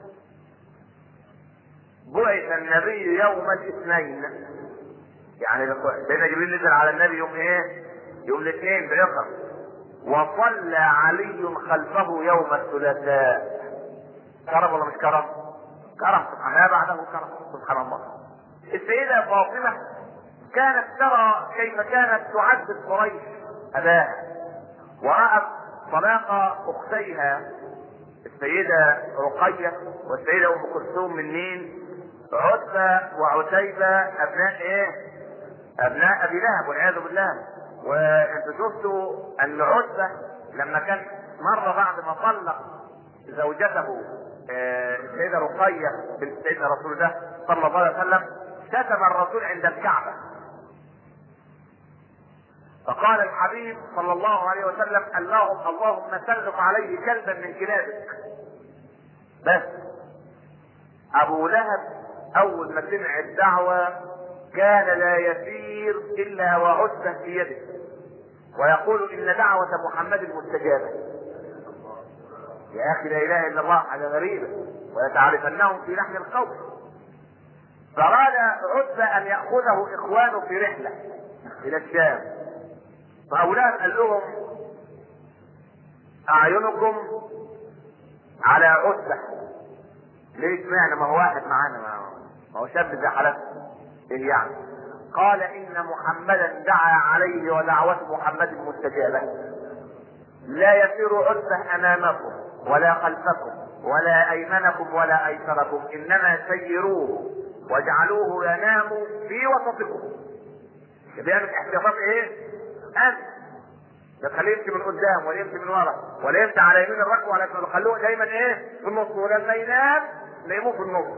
بعث النبي يوم الاثنين، يعني سيدنا جبريل نزل على النبي يوم ايه؟ يوم الاثنين بيقرأ، وصلى علي خلفه يوم الثلاثاء. كرم ولا مش كرم؟ كرم سبحان الله، بعده كرم سبحان الله. السيدة فاطمة كانت ترى كيف كانت تعذب قريش أباها، ورأت طلاق أختيها السيدة رقية والسيدة أم كلثوم من مين؟ عتبة وعتيبة أبناء إيه؟ أبناء أبي لهب والعياذ بالله. وانتوا شفتوا ان عتبة لما كان مرة بعد ما طلق زوجته السيدة رقية بنت سيدنا رسول الله صلى الله عليه وسلم شتم الرسول عند الكعبة، فقال الحبيب صلى الله عليه وسلم اللهم اللهم سلط عليه كلبا من كلابك. بس ابو لهب اول ما سمع الدعوة كان لا يسير الا وعتبة في يده ويقول ان دعوة محمد مستجابة. يا اخي لا اله الا الله، حاجة غريبة. ويتعرفنهم في لحن القول. فاراد عتبة ان يأخذه اخوانه في رحلة الى الشام، فاولاد قال لهم اعينكم على عتبة. ليه سمعنا؟ ما هو واحد معانا، ما هو شاب زي حالتنا. ايه يعني؟ قال ان محمدا دعا عليه ودعوة محمد مستجابة. لا يسير عتبة امامكم ولا خلفكم ولا ايمنكم ولا ايسركم، انما سيروه واجعلوه ينام في وسطكم. بيعمل احتياطات ايه؟ امن. لا تخليه يمشي من قدام ولا يمشي من ورا ولا يمشي على يمين الركب ولا شمال، خلوه دايما ايه؟ في النص، ولما ينام نيموه في النص.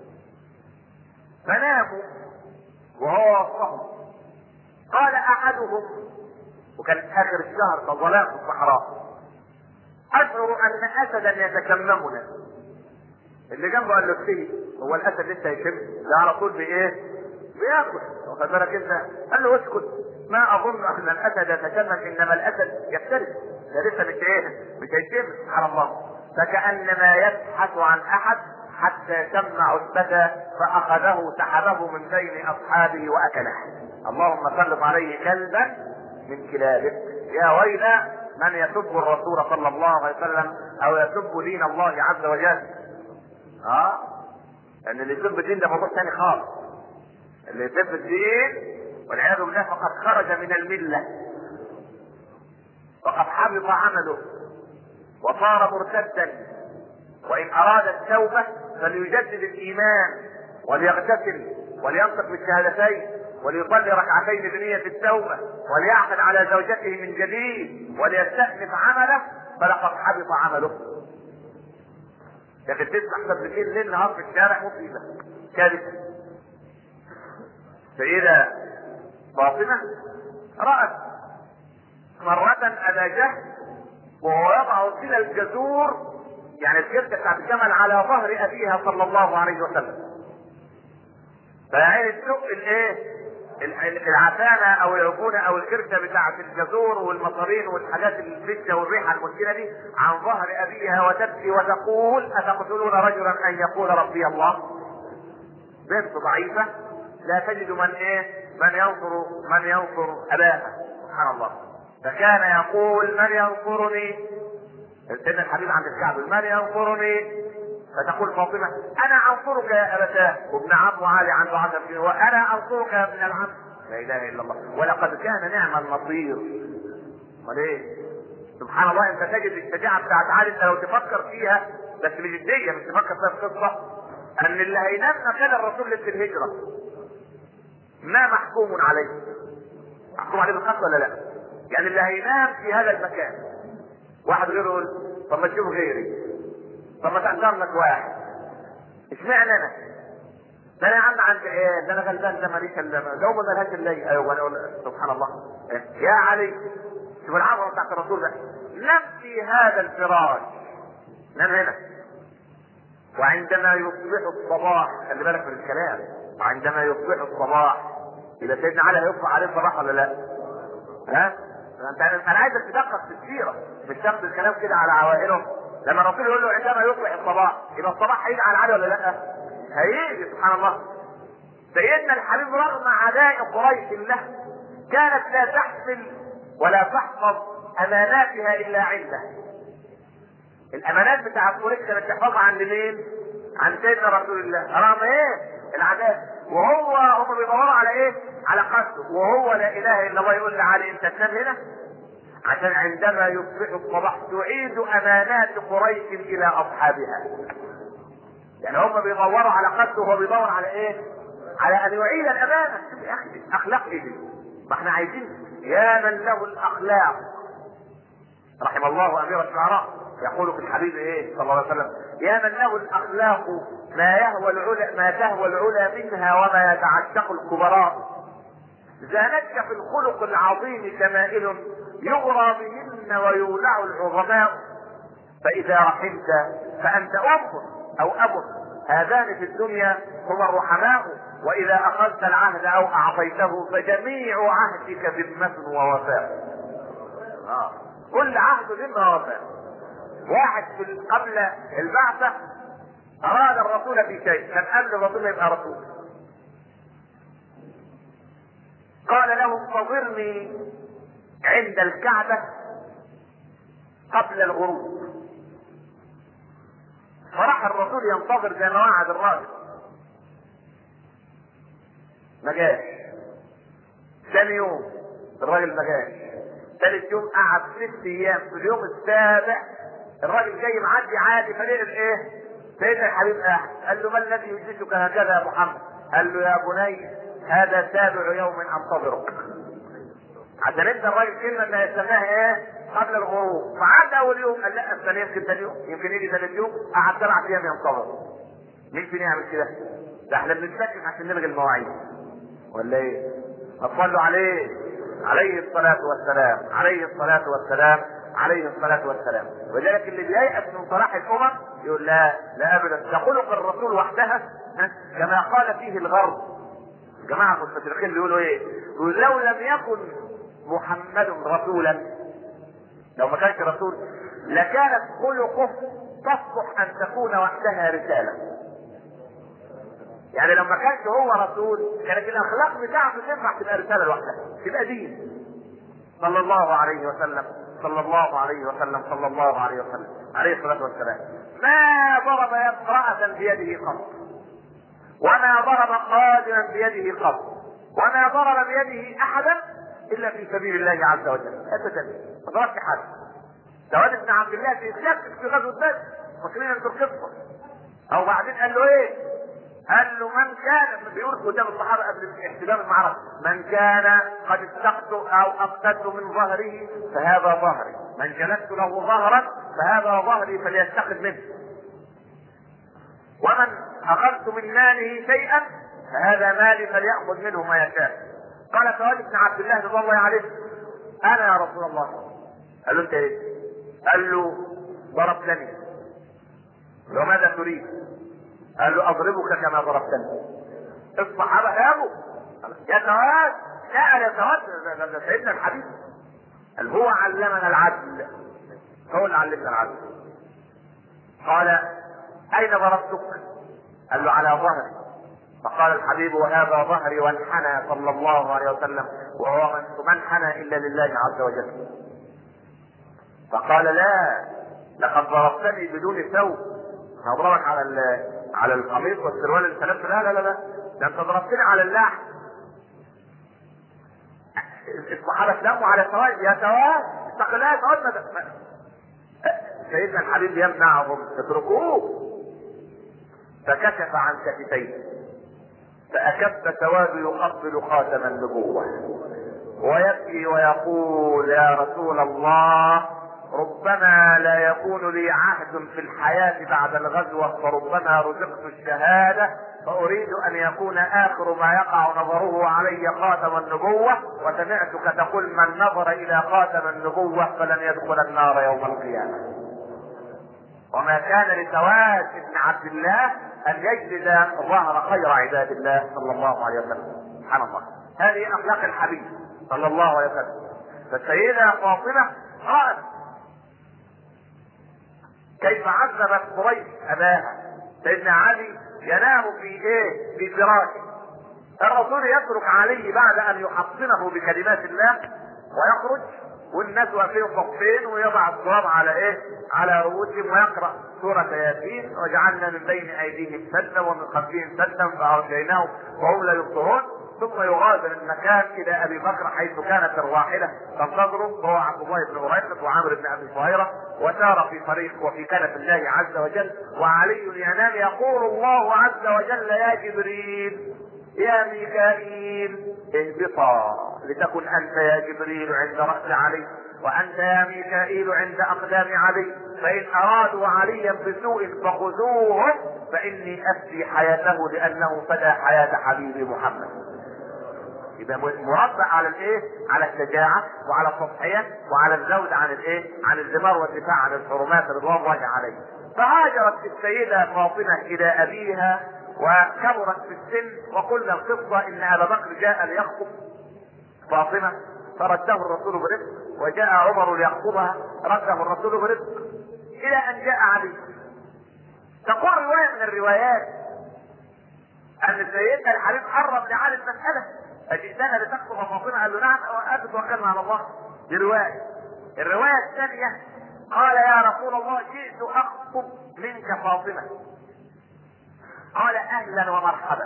فناموا وهو وسطهم. قال احدهم، وكان اخر الشهر كظلام في الصحراء، اشعر ان اسدا يتكممنا. اللي جنبه قال له اكتئي، هو الاسد لسه يشم ده على طول بايه؟ بياكل. واخد بالك انت؟ قال له اسكت، ما اظن ان الاسد يتشمم، انما الاسد يفترس، ده لسه مش ايه؟ مش هيشم. سبحان الله. فكأنما يبحث عن احد حتى شم عتبة فاخذه سحبه من بين اصحابه واكله. اللهم سلط عليه كلبا من كلابك. يا ويل من يسب الرسول صلى الله عليه وسلم او يسب دين الله عز وجل. اه ان اللي يسب الدين ده موضوع ثاني خالص. اللي يسب الدين والعياذ بالله فقد خرج من المله، وقد حبط عمله وصار مرتدا. وان اراد التوبه فليجدد الايمان وليغتسل ولينطق بالشهادتين وليصلي ركعتين بنية التوبة وليعقد على زوجته من جديد وليستأنف عمله، فلقد حبط عمله. لكن تسمع تبليغين ليل نهار في الشارع مصيبة كارثة. سيدة فاطمة رأت مرة أبا جهل وهو يضع سلة الجزور، يعني الكركة بتاعت الجمل، على ظهر أبيها صلى الله عليه وسلم. فيعني تشق الايه؟ العفانة او العفونة او الكركة بتاعت الجزور والمصارين والحاجات الفتة والريحة المشكلة دي عن ظهر ابيها، وتبكي وتقول اتقتلون رجلا ان يقول ربي الله؟ بنت ضعيفة لا تجد من ايه؟ من ينصر من ينصر اباها. سبحان الله. فكان يقول من ينصرني؟ سيدنا الحبيب عند الكعب من ينصرني؟ فتقول فاطمة انا انصرك يا ابتاه، وابن عم علي عنده عشر سنين وانا انصرك يا ابن العم. لا اله الا الله. ولقد كان نعم النصير. امال ايه؟ سبحان الله. انت تجد الشجاعة بتاعت علي انت لو تفكر فيها بس بجدية، مش تفكر فيها في قصة، ان اللي هينام مكان الرسول ليلة الهجرة ما محكوم عليه. محكوم عليه بالقتل ولا لا؟ يعني اللي هينام في هذا المكان واحد غيره يقول طب ما تشوف غيري، طب ما تأثر لك واحد، اشمعنى انا؟ ده انا يا عم عند ايه؟ ده انا غلبان، ده ماليش الا لو ما ملهاش الا ايوه. سبحان الله. يا علي شوف العظمه بتاعت الرسول ده، نم في هذا الفراش، نم هنا. وعندما يصبح الصباح، خلي بالك من الكلام، وعندما يصبح الصباح يبقى سيدنا علي هيصبح عليه الصباح ولا لا؟ ها؟ انت انا عايزك تدقق في السيره، مش تاخد الكلام كده على عوائله. لما الرسول يقول له عندما يصبح الصباح، يبقى الصباح هيجي على علي ولا لا؟ هيجي. سبحان الله. سيدنا الحبيب رغم عداء قريش له كانت لا تحمل ولا تحفظ اماناتها الا عنده. الامانات بتاعت قريش كانت تحفظها عند مين؟ عند سيدنا رسول الله. رغم ايه؟ العداء. وهو هم بيدوروا على ايه؟ على قتله، وهو لا اله الا الله يقول لعلي انت تنام هنا عشان عندما يصبح الصباح تعيد امانات قريش الى اصحابها. يعني هم بيدوروا على قتله وهو بيدور على ايه؟ على ان يعيد الامانه. يا اخي اخلاق ايه دي؟ ما احنا عايزين يا من له الاخلاق. رحم الله امير الشعراء يقول في الحبيب ايه صلى الله عليه وسلم: يا من له الاخلاق ما يهوى العلا ما تهوى العلا منها وما يتعشق الكبراء. زانتك في الخلق العظيم شمائل يغرى بهن ويولع العظماء. فاذا رحمت فانت ام او اب، هذان في الدنيا هما الرحماء. واذا اخذت العهد او اعطيته فجميع عهدك ذمة ووفاء. آه. كل عهد ذمة ووفاء. واحد في قبل البعثة اراد الرسول في شيء، كان قبل الرسول يبقى رسول، قال له انتظرني عند الكعبة قبل الغروب. فراح الرسول ينتظر زي ما وعد الراجل، ما جاش. ثاني يوم الراجل ما جاش. ثالث يوم قعد ست ايام. في اليوم السابع الراجل جاي معدي عادي، فلقى ايه؟ سيدنا الحبيب قاعد. قال له ما الذي يجلسك هكذا يا محمد؟ قال له يا بني هذا سابع يوم انتظرك. عشان انت الراجل كلمه ما يستناها ايه؟ قبل الغروب. فعاد اول يوم قال لا الثاني يمكن ثاني يوم يمكن يجي ثالث يوم. قعد سبع ايام ينتظر. مين فينا يعمل كده؟ ده احنا بنتسكت عشان نلغي المواعيد ولا ايه؟ اصلوا عليه عليه الصلاه والسلام عليه الصلاه والسلام عليه الصلاه والسلام. ولذلك اللي بييأس من صلاح الامم يقول لا لا ابدا، ده خلق الرسول وحدها كما قال فيه الغرب. جماعه المستشرقين بيقولوا ايه؟ يقول لو لم يكن محمد رسولا، لو ما كانش رسول لكانت خلقه تصلح ان تكون وحدها رساله. يعني لو ما كانش هو رسول كانت الاخلاق بتاعته تنفع تبقى رساله لوحدها، تبقى دين. صلى الله عليه وسلم صلى الله عليه وسلم صلى الله عليه وسلم عليه الصلاه والسلام ما ضرب امرأة بيده قط، وما ضرب قادما بيده قط، وما ضرب بيده احدا الا في سبيل الله عز وجل. ابدا ما ضربش حد. سواد بن عبد الله في سياسه في غزوه بدر، فاكرين انتوا القصه؟ او بعدين قال له ايه؟ قال له من كان، بيقول قدام الصحابه قبل احتدام المعركه، من كان قد استقت او اقتدت من ظهره فهذا ظهري، من جلست له ظهرا فهذا ظهري فليستقد منه، ومن اخذت من ماله شيئا فهذا مالي فليأخذ منه ما يشاء. قال سواد بن عبد الله رضي الله عليه انا يا رسول الله. قال له انت ايه؟ قال له ضربتني. وماذا تريد؟ قال له اضربك كما ضربتني. الصحابه هابوا يا سواد، لا يا سواد ده سيدنا الحبيب. قال هو علمنا العدل، هو اللي علمنا العدل. قال اين ضربتك؟ قال له على ظهري. فقال الحبيب وهذا ظهري وانحنى صلى الله عليه وسلم، وهو من انحنى الا لله عز وجل. فقال لا لقد ضربتني بدون ثوب، هضربك على على القميص والسروال اللي سلمت، لا لا لا لا ده انت ضربتني على اللحم. الصحابه سلموا على سواد، يا سواد اتق الله يا سواد. سيدنا الحبيب يمنعهم اتركوه. فكشف عن كتفيه فأكب سواد يقبل خاتم النبوة ويبكي ويقول يا رسول الله ربما لا يكون لي عهد في الحياة بعد الغزوة، فربما رزقت الشهادة، فأريد أن يكون آخر ما يقع نظره علي خاتم النبوة، وسمعتك تقول من نظر إلى خاتم النبوة فلن يدخل النار يوم القيامة. وما كان لسواد بن عبد الله أن يجلد ظهر خير عباد الله صلى الله عليه وسلم. سبحان الله، هذه أخلاق الحبيب صلى الله عليه وسلم. فالسيدة فاطمة قالت كيف عذبت قريش اباها. سيدنا علي ينام في ايه؟ في فراشه. الرسول يترك عليه بعد ان يحصنه بكلمات الله ويخرج، والناس واقفين صفين، ويضع التراب على ايه؟ على رؤوسهم، ويقرا سوره ياسين وجعلنا من بين ايديهم سدا ومن خلفهم سدا فاغشيناهم وهم لا يبصرون. ثم يغادر المكان الى ابي بكر حيث كانت الراحله تنتظره، وهو عبد الله بن مريقط وعامر بن ابي فهيره، وسار في طريق وفي كنف الله عز وجل، وعلي ينام يقول الله عز وجل يا جبريل يا ميكائيل اهبطا لتكن انت يا جبريل عند راس علي، وانت يا ميكائيل عند اقدام علي، فان ارادوا عليا بسوء فخذوهم فاني افدي حياته لانه فدى حياه حبيبي محمد. يبقى مربع على الايه؟ على الشجاعه وعلى التضحيه وعلى الزود عن الايه؟ عن الدمار والدفاع عن الحرمات رضوان الله عليه. فهاجرت السيده فاطمه الى ابيها وكبرت في السن، وقلنا القصه ان ابا بكر جاء ليخطب فاطمه فرده الرسول برفق، وجاء عمر ليخطبها رده الرسول برفق، الى ان جاء علي. تقول روايه من الروايات ان سيدنا الحبيب قرب لعلي المساله، اجئتنا لتخطب فاطمه؟ قال له نعم، وقال توكلنا على الله. دي روايه. الروايه الثانيه قال يا رسول الله جئت اخطب منك فاطمه. قال اهلا ومرحبا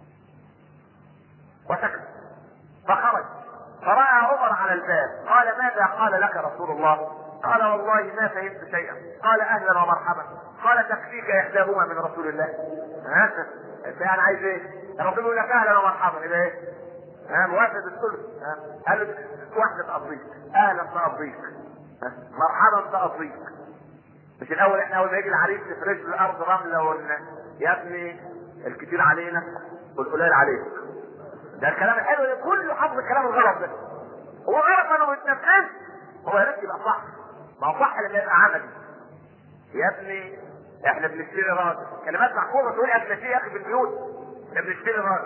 وسكت. فخرج فراى عمر على الباب، قال ماذا قال لك رسول الله؟ قال والله ما فهمت شيئا. قال اهلا ومرحبا. قال تكفيك احداهما من رسول الله. ها انت يعني عايز ايه؟ الرسول يقول لك اهلا ومرحبا، يبقى ايه؟ ها موافق الثلث. ها قال له واحده تقضيك، اهلا تقضيك، مرحبا تقضيك. مش الاول احنا اول ما يجي العريس تفرش له الارض رمله ون... يا ابني الكتير علينا والقليل عليك. ده الكلام الحلو ده كله حافظ الكلام الغلط ده. هو غلط انه بيتنفذ، هو يا ريت يبقى صح. ما هو صح لما يبقى عملي. يا ابني احنا بنشتري راجل، كلمات محفوظه تقول احنا بنشتري يا اخي في البيوت، احنا بنشتري راجل.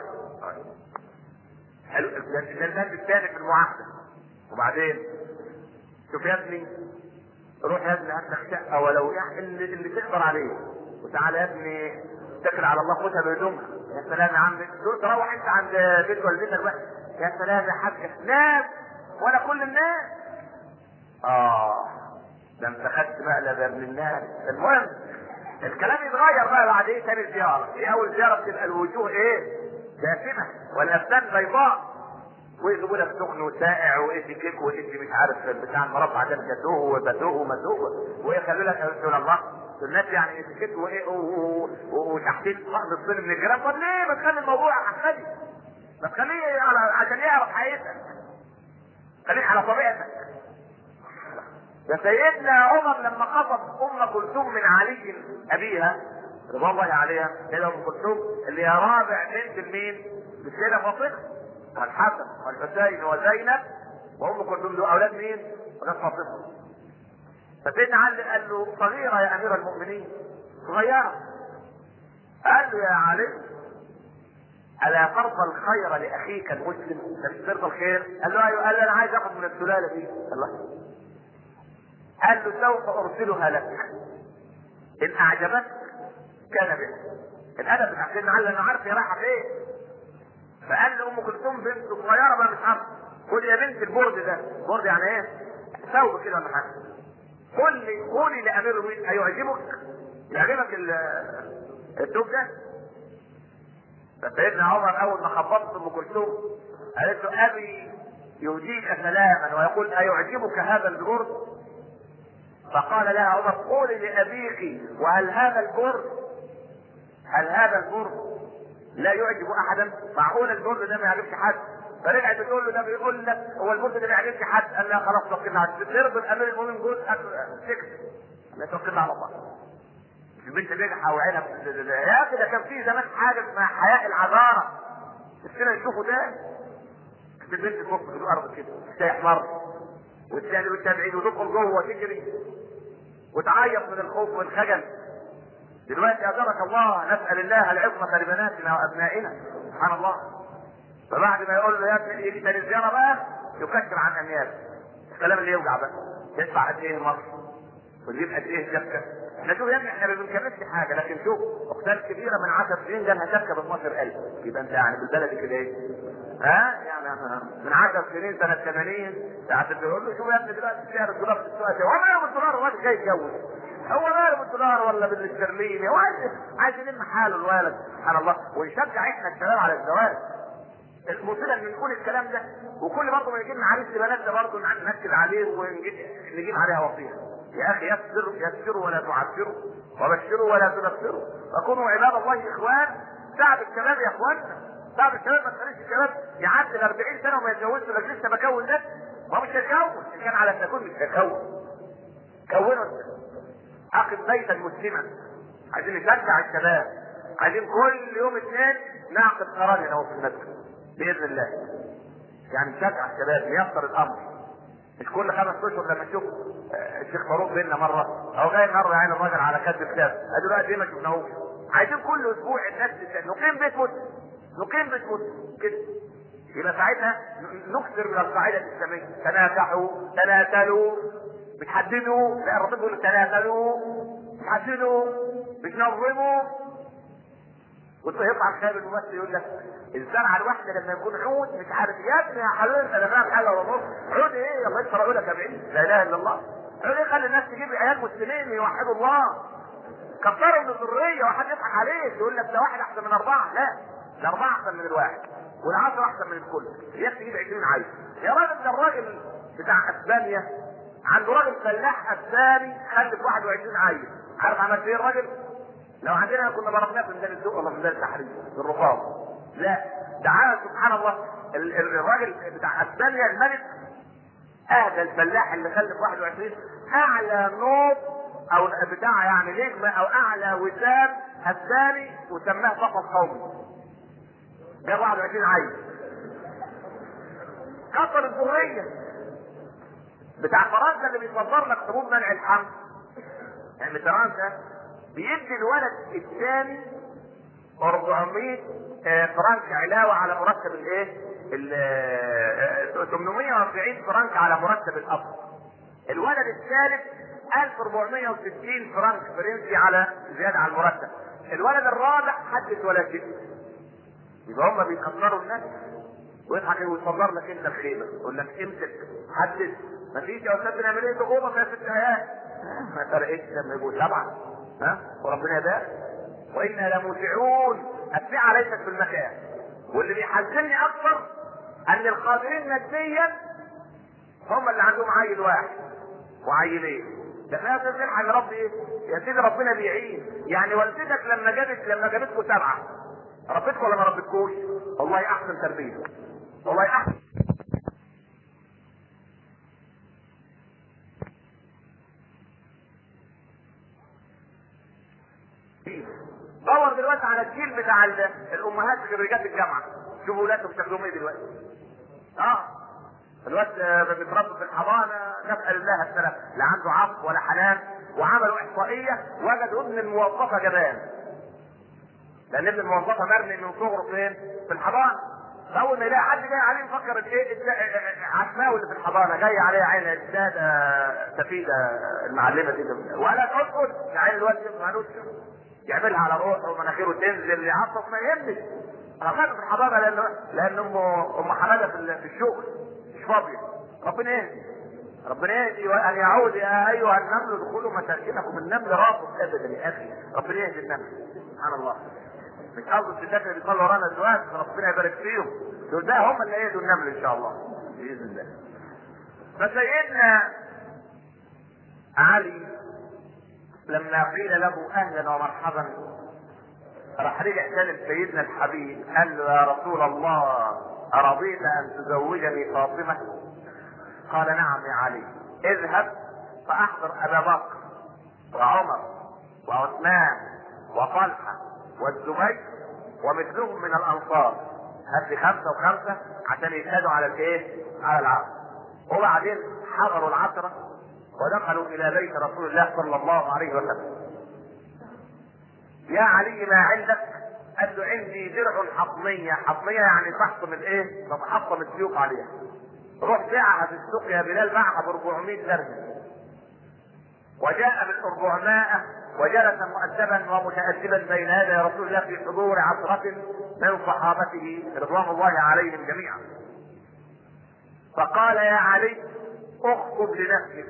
حلو، ده البند الثاني في المعاهده. وبعدين شوف يا ابني، روح يا ابني هات لك شقه ولو يعني اللي, اللي تقدر عليه، وتعالى يا ابني اتكل على الله خدها بهدومها. يا سلام يا عم، تروح انت عند بيت والدتك بقى، يا سلام يا حاج نام ولا كل الناس. اه ده انت خدت مقلب يا ابن الناس. المهم الكلام يتغير بقى بعد ايه؟ تاني زياره. ايه اول زياره؟ بتبقى الوجوه ايه؟ دافنه والابدان بيضاء، ويجيبوا لك سخن وسائع وادي كيك وادي مش عارف بتاع المربع ده جاتوه وباتوه ومسوه، ويخلوا لك رسول الله الناس يعني ادي كيك وايه وتحتيه فقد الصين من الجيران. طب ليه ما تخلي الموضوع عقدي؟ ما تخليه عشان يعرف حقيقتك، خليك على طبيعتك. ده سيدنا عمر لما خطب ام كلثوم من علي ابيها رضي الله عليها، سيدة ام كلثوم اللي هي رابع بنت مين؟ السيدة فاطمة والحسن والحسين وزينب، وام كلثوم دول اولاد مين؟ اولاد فاطمة. فسيدنا علي قال له صغيرة يا امير المؤمنين، صغيرة. قال له يا علي الا ترضى الخير لاخيك المسلم؟ انت مش ترضى الخير؟ قال له ايوه. قال له انا عايز اخذ من السلالة دي. الله. قال له سوف ارسلها لك ان اعجبتك كان بها. الادب بتاع سيدنا علي انا عارف هي رايحه فين. فقال له ام كلثوم بنت صغيره بقى مش عارفه، قولي يا بنت البرد ده، برد يعني ايه؟ ثوب كده ولا حاجه. قول لي قولي لامير المؤمنين ايعجبك؟ يعجبك الثوب ده؟ فسيدنا عمر اول ما خبطت ام كلثوم قالت له ابي يهديك سلاما ويقول ايعجبك هذا البرد؟ فقال لها عمر قولي لابيك وهل هذا البرد هل هذا البرد لا يعجب احدا؟ معقول البرد ده ما يعجبش حد؟ فرجعت تقول له ده بيقول لك هو البرد ده ما يعجبش حد؟ قال لها خلاص توكلنا على الله. ترضى الامير المؤمنين جوز سكت، لا توكلنا على الله. البنت بيجحى وعينها يا اخي ده كان في زمان حاجه اسمها حياء العذاره، السنه نشوفه تاني. البنت تفك في الارض كده تحمر والثاني والتابعين وتدخل جوه وتجري وتعيط من الخوف والخجل. دلوقتي ادرك الله، نسال الله العصمه لبناتنا وابنائنا سبحان الله. فبعد ما يقول له يا ابني يجي تاني زياره بقى يكشر عن انيابه، الكلام اللي يوجع بقى. يدفع قد ايه مصر ويجيب قد ايه شبكه. احنا شوف يا ابني احنا ما بنكملش حاجه، لكن شوف اختان كبيره من عشر سنين جالها شبكه ب اثناشر ألف، يبقى انت يعني بالبلد كده ايه؟ ها يعني من عشر سنين سنه ثمانين ساعه تقول له شوف يا ابني دلوقتي سعر الدولار في السوق هو ماله بالدولار؟ الراجل جاي يتجوز، هو ماله بالدولار ولا بالاسترليني؟ هو عايز يلم حاله الولد سبحان الله. ونشجع احنا الشباب على الزواج. المصيبه ان نقول الكلام ده وكل برضه ما يجيب لنا عريس لبناتنا برضه ننكد عليه ونجيب عليها وصيه. يا اخي يسروا يسروا ولا تعسروا وبشروا ولا تنفروا وكونوا عباد الله اخوان. تعب الشباب يا اخواننا، تعب الشباب. ما تخليش الشباب يعدي ال أربعين سنه وما يتجوزش. لك لسه بكون ده ما مش هيتجوز، ان كان على التكون مش هيتجوز. كونوا اقم بيتا مسلما. عايزين نشجع الشباب، عايزين كل يوم اثنين نعقد قرار هنا في المسجد باذن الله. يعني نشجع الشباب نيسر الامر، مش كل خمس اشهر لما نشوف الشيخ فاروق بينا مره او جاي النهارده عين الراجل على كتب كتاب ادي بقى دي ما شفناهوش. عايزين كل اسبوع الناس نقيم بيت مسلم، نقيم بيت مسلم كده. يبقى ساعتها نكثر من القاعده الاسلاميه تناكحوا تناسلوا بتحددوا. لا الرسول بيقول تناسلوا بتحددوا بتنظموا. ويطلع الخير الممثل يقول لك الانسان على الواحده لما يكون عود مش عارف يا ابني يا حبيبي انا فاهم حاجه ونص. عود ايه؟ الله يكثر عودك يا بعيد لا اله الا الله. عود ايه؟ خلي الناس تجيب عيال مسلمين يوحدوا الله. كفروا من الذريه وحد يضحك عليك يقول لك ده واحد احسن من اربعه. لا الاربعه احسن من الواحد والعشره احسن من الكل. يا اخي تجيب عشرين عيل يا راجل. ده الراجل بتاع اسبانيا عنده راجل فلاح اسباني خلف واحد وعشرين عيل. عارف عمل ايه الراجل؟ لو عندنا كنا ضربناه في ميدان السوق ولا في ميدان التحرير بالرصاص. لا ده عمل سبحان الله. الراجل بتاع اسبانيا الملك اهدى الفلاح اللي خلف واحد وعشرين اعلى نوب او بتاع يعني نجمه او اعلى وسام اسباني وسماه فقط قومي. جاب واحد وعشرين عيل كسر الذريه. بتاع فرنسا اللي بيصدر لك حبوب منع الحمل يعني فرنسا بيدي الولد الثاني أربعمائة فرنك علاوة على مرتب الايه؟ ثمانمائة وأربعين فرنك على مرتب الأب. الولد الثالث ألف وأربعمائة وستين فرنك فرنسي على زيادة على المرتب. الولد الرابع حدث ولا شيء. يبقى هم بيكسروا الناس ويضحك ويصدر لك انت الخيمه، يقول لك امسك حدث. مفيش يا استاذ نعمل ايه تقوم فيها ست ايات ما فرقتش لما يبقوا سبعه. ها وربنا ده وانا لموسعون. السعه ليست في المكان. واللي بيحزنني اكثر ان القادرين ماديا هم اللي عندهم عيل واحد وعيلين. ده احنا بنلحق يا رب ايه؟ يا سيدي ربنا بيعين. يعني والدتك لما جابت لما جابتكم سبعه ربيتكم ولا ما ربيتكوش؟ والله احسن تربيه. والله احسن. دور دلوقتي على الجيل بتاع الامهات في خريجات الجامعه، شوفوا ولادهم شكلهم ايه دلوقتي. اه الواد بيتربى في الحضانه نسال الله السلام، لا عنده عفو ولا حنان. وعملوا احصائيه وجدوا ابن الموظفه جبان، لان ابن الموظفه مرمي من صغره فين؟ في الحضانه. اول ما يلاقي حد جاي عليه يفكر ايه عشماوي اللي في الحضانه جاي عليه عين الساده سفيده المعلمه دي ولا تسكت. عين الواد مالوش يعملها على روحه ومناخيره تنزل يعطف ما يهمش. اخذته في الحضانه لان لان امه ام حماده في الشغل مش فاضيه. ربنا يهدي ربنا يهدي وان يعود يا ايها النمل ادخلوا مساكنكم. النمل رافض ابدا يا اخي. ربنا يهدي النمل سبحان الله. مش قصد الستات اللي بيصلوا ورانا دلوقتي ربنا يبارك فيهم دول ده هم اللي يهدوا النمل ان شاء الله باذن الله. فسيدنا علي لما قيل له اهلا ومرحبا راح رجع كلم سيدنا الحبيب قال له يا رسول الله ارضيت ان تزوجني فاطمه؟ قال نعم يا علي. اذهب فاحضر ابا بكر وعمر وعثمان وطلحه والزبير ومثلهم من الانصار. هات لي خمسه وخمسه عشان يشهدوا على الايه؟ على العقد. وبعدين حضروا العشره ودخلوا الى بيت رسول الله صلى الله عليه وسلم. يا علي ما عندك؟ قال له عندي درع حصنيه. حصنيه يعني تحطم الايه؟ تتحطم السيوف عليها. روح بيعها في السوق يا بلال، باعها ب أربعمائة درهم. وجاء بالأربعمائة وجلس مؤدبا ومتأدبا بين يدي رسول الله في حضور عشرة من صحابته رضوان الله عليهم جميعا. فقال يا علي اخطب لنفسك.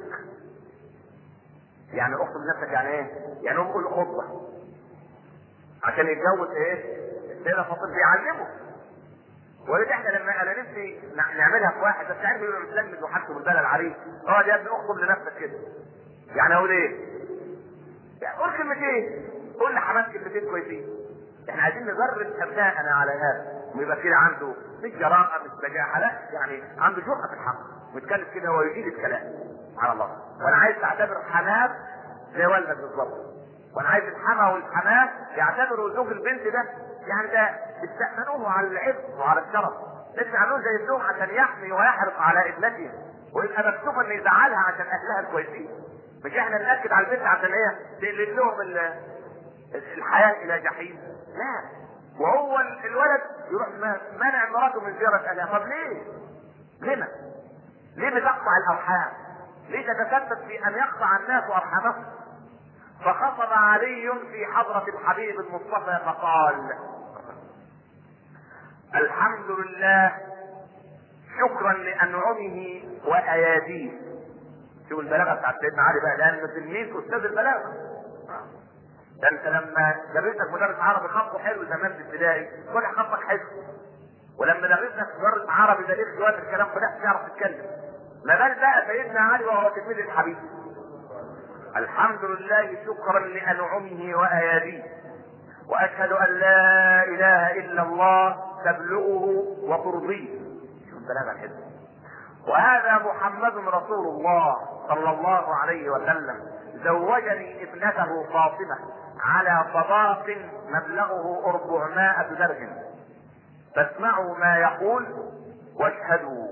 يعني اخطب لنفسك يعني ايه؟ يعني هو بيقول خطبه عشان يتجوز ايه؟ السيدة فاطمة بيعلمه. ولذلك احنا لما انا نفسي نعملها في واحد بس عارف يبقى متلمذ وحاجته بالبلد العريس، اه يا ابني اخطب لنفسك كده. يعني اقول ايه؟ يعني قول كلمتين، قول لحماس كلمتين كويسين. احنا عايزين ندرب ابنائنا على هذا ويبقى كده عنده مش جراءه مش بجاحه، لا يعني عنده جرأه في الحق ويتكلم كده ويجيد الكلام. سبحان الله. وانا عايز تعتبر حماس زي والدك بالظبط. وانا عايز الحما والحماه يعتبروا زوج البنت ده يعني ده استأمنوه على العفو وعلى الشرف. لازم يعملوه زي ابنهم عشان يحمي ويحرص على ابنتهم ويبقى مكتوب ان يزعلها عشان اهلها الكويسين. مش احنا نأكد على البنت عشان ايه؟ تقلب لهم الحياه الى جحيم. لا. وهو الولد يروح منع مراته من زياره اهلها. طب ليه؟ لما؟ ليه بتقطع الارحام؟ ليه تتسبب في ان يقطع الناس ارحامهم؟ فخطب علي في حضرة الحبيب المصطفى فقال الحمد لله شكرا لانعمه واياديه. شوف البلاغه بتاعت سيدنا علي بقى لانه تلميذ استاذ البلاغه. ده انت لما درستك مدرس عربي خطه حلو زمان في ابتدائي طلع خطك حلو، ولما درستك مدرس عربي بليغ جوات الكلام بدات تعرف تتكلم. ما بال بقى سيدنا علي وهو تلميذ الحبيب. الحمد لله شكرا لانعمه واياديه واشهد ان لا اله الا الله تبلغه وترضيه. شوف البلاغه الحلوه. وهذا محمد رسول الله صلى الله عليه وسلم زوجني ابنته فاطمه على صداق مبلغه أربعمائة درهم. فاسمعوا ما يقول واشهدوا.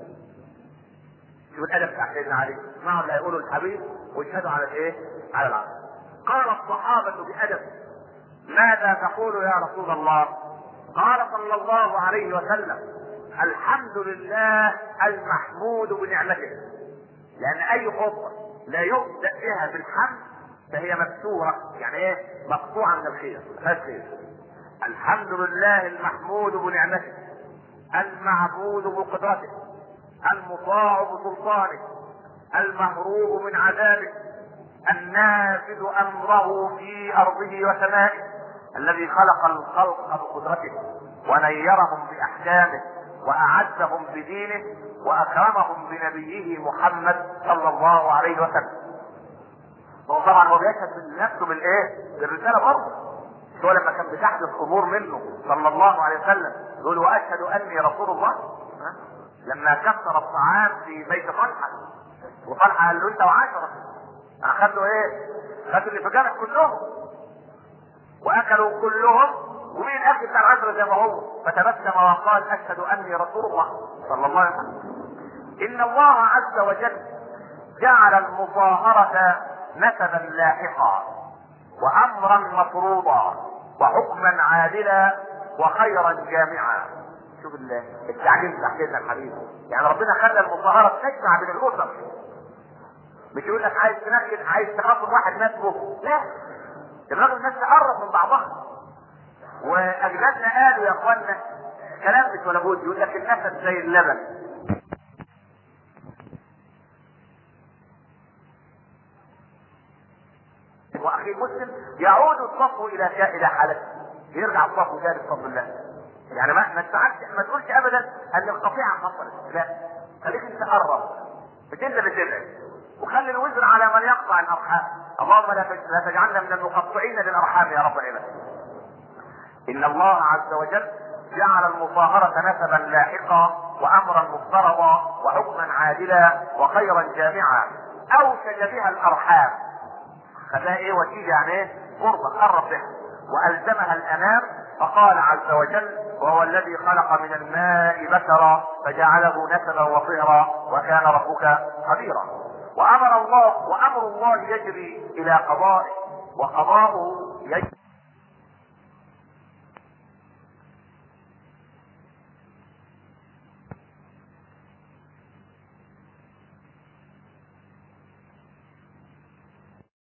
شوف الادب بتاع سيدنا علي. اسمعوا اللي هيقوله الحبيب واشهدوا على الايه؟ على العقل. قال الصحابة بأدب: ماذا تقول يا رسول الله؟ قال صلى الله عليه وسلم: الحمد لله المحمود بنعمته. لأن أي خطبة لا يبدأ بها بالحمد فهي مكسورة، يعني ايه؟ مقطوعة من الخير، ما خير. الحمد لله المحمود بنعمته، المعبود بقدرته، المطاع بسلطانه، المهروب من عذابه، النافذ امره في ارضه وسمائه، الذي خلق الخلق بقدرته ونيرهم باحكامه واعزهم بدينه واكرمهم بنبيه محمد صلى الله عليه وسلم. طبعا هو بيشهد من نفسه بالايه؟ بالرساله برضه. هو لما كان بتحدث امور منه صلى الله عليه وسلم يقول: واشهد اني رسول الله. ها؟ لما كسر الطعام في بيت طلحه وطلحه قال له: انت وعشره. اخذوا ايه؟ خدوا اللي في جامع كلهم واكلوا كلهم، ومين الاكل بتاع العشره زي ما هو، فتبسم وقال: اشهد اني رسول الله صلى الله عليه وسلم. ان الله عز وجل جعل المظاهره نسبا لاحقا وامرا مفروضا وحكما عادلا وخيرا جامعا. شوف التعليم بتاع سيدنا الحبيب، يعني ربنا خلى المظاهره تجمع بين الاسر. مش يقول لك عايز تنكد، عايز تخاطب واحد نسبه، لا، الراجل الناس تقرب من بعضها. واجدادنا قالوا يا اخوانا كلام مش ولا بد، يقول لك النسب زي اللبن، واخي مسلم يعود الصفو الى الى حالته، يرجع الصفو تاني بفضل الله. يعني ما ما ما تقولش ابدا ان القطيعه حصلت، لا، خليك انت قرب، مش انت بتبعد، وخلي الوزر على من يقطع الارحام. اللهم لا تجعلنا من المقطعين للارحام يا رب العالمين. ان الله عز وجل جعل المظاهرة نسبا لاحقا وامرا مفترضا وحكما عادلا وخيرا جامعا، اوشج بها الارحام، خلاها ايه؟ وتيجه، يعني ايه؟ قربة، قرب بها، والزمها الانام، فقال عز وجل: وهو الذي خلق من الماء بشرا فجعله نسبا وصهرا وكان ربك خبيرا. وامر الله وامر الله يجري الى قضائه، وقضاؤه يجري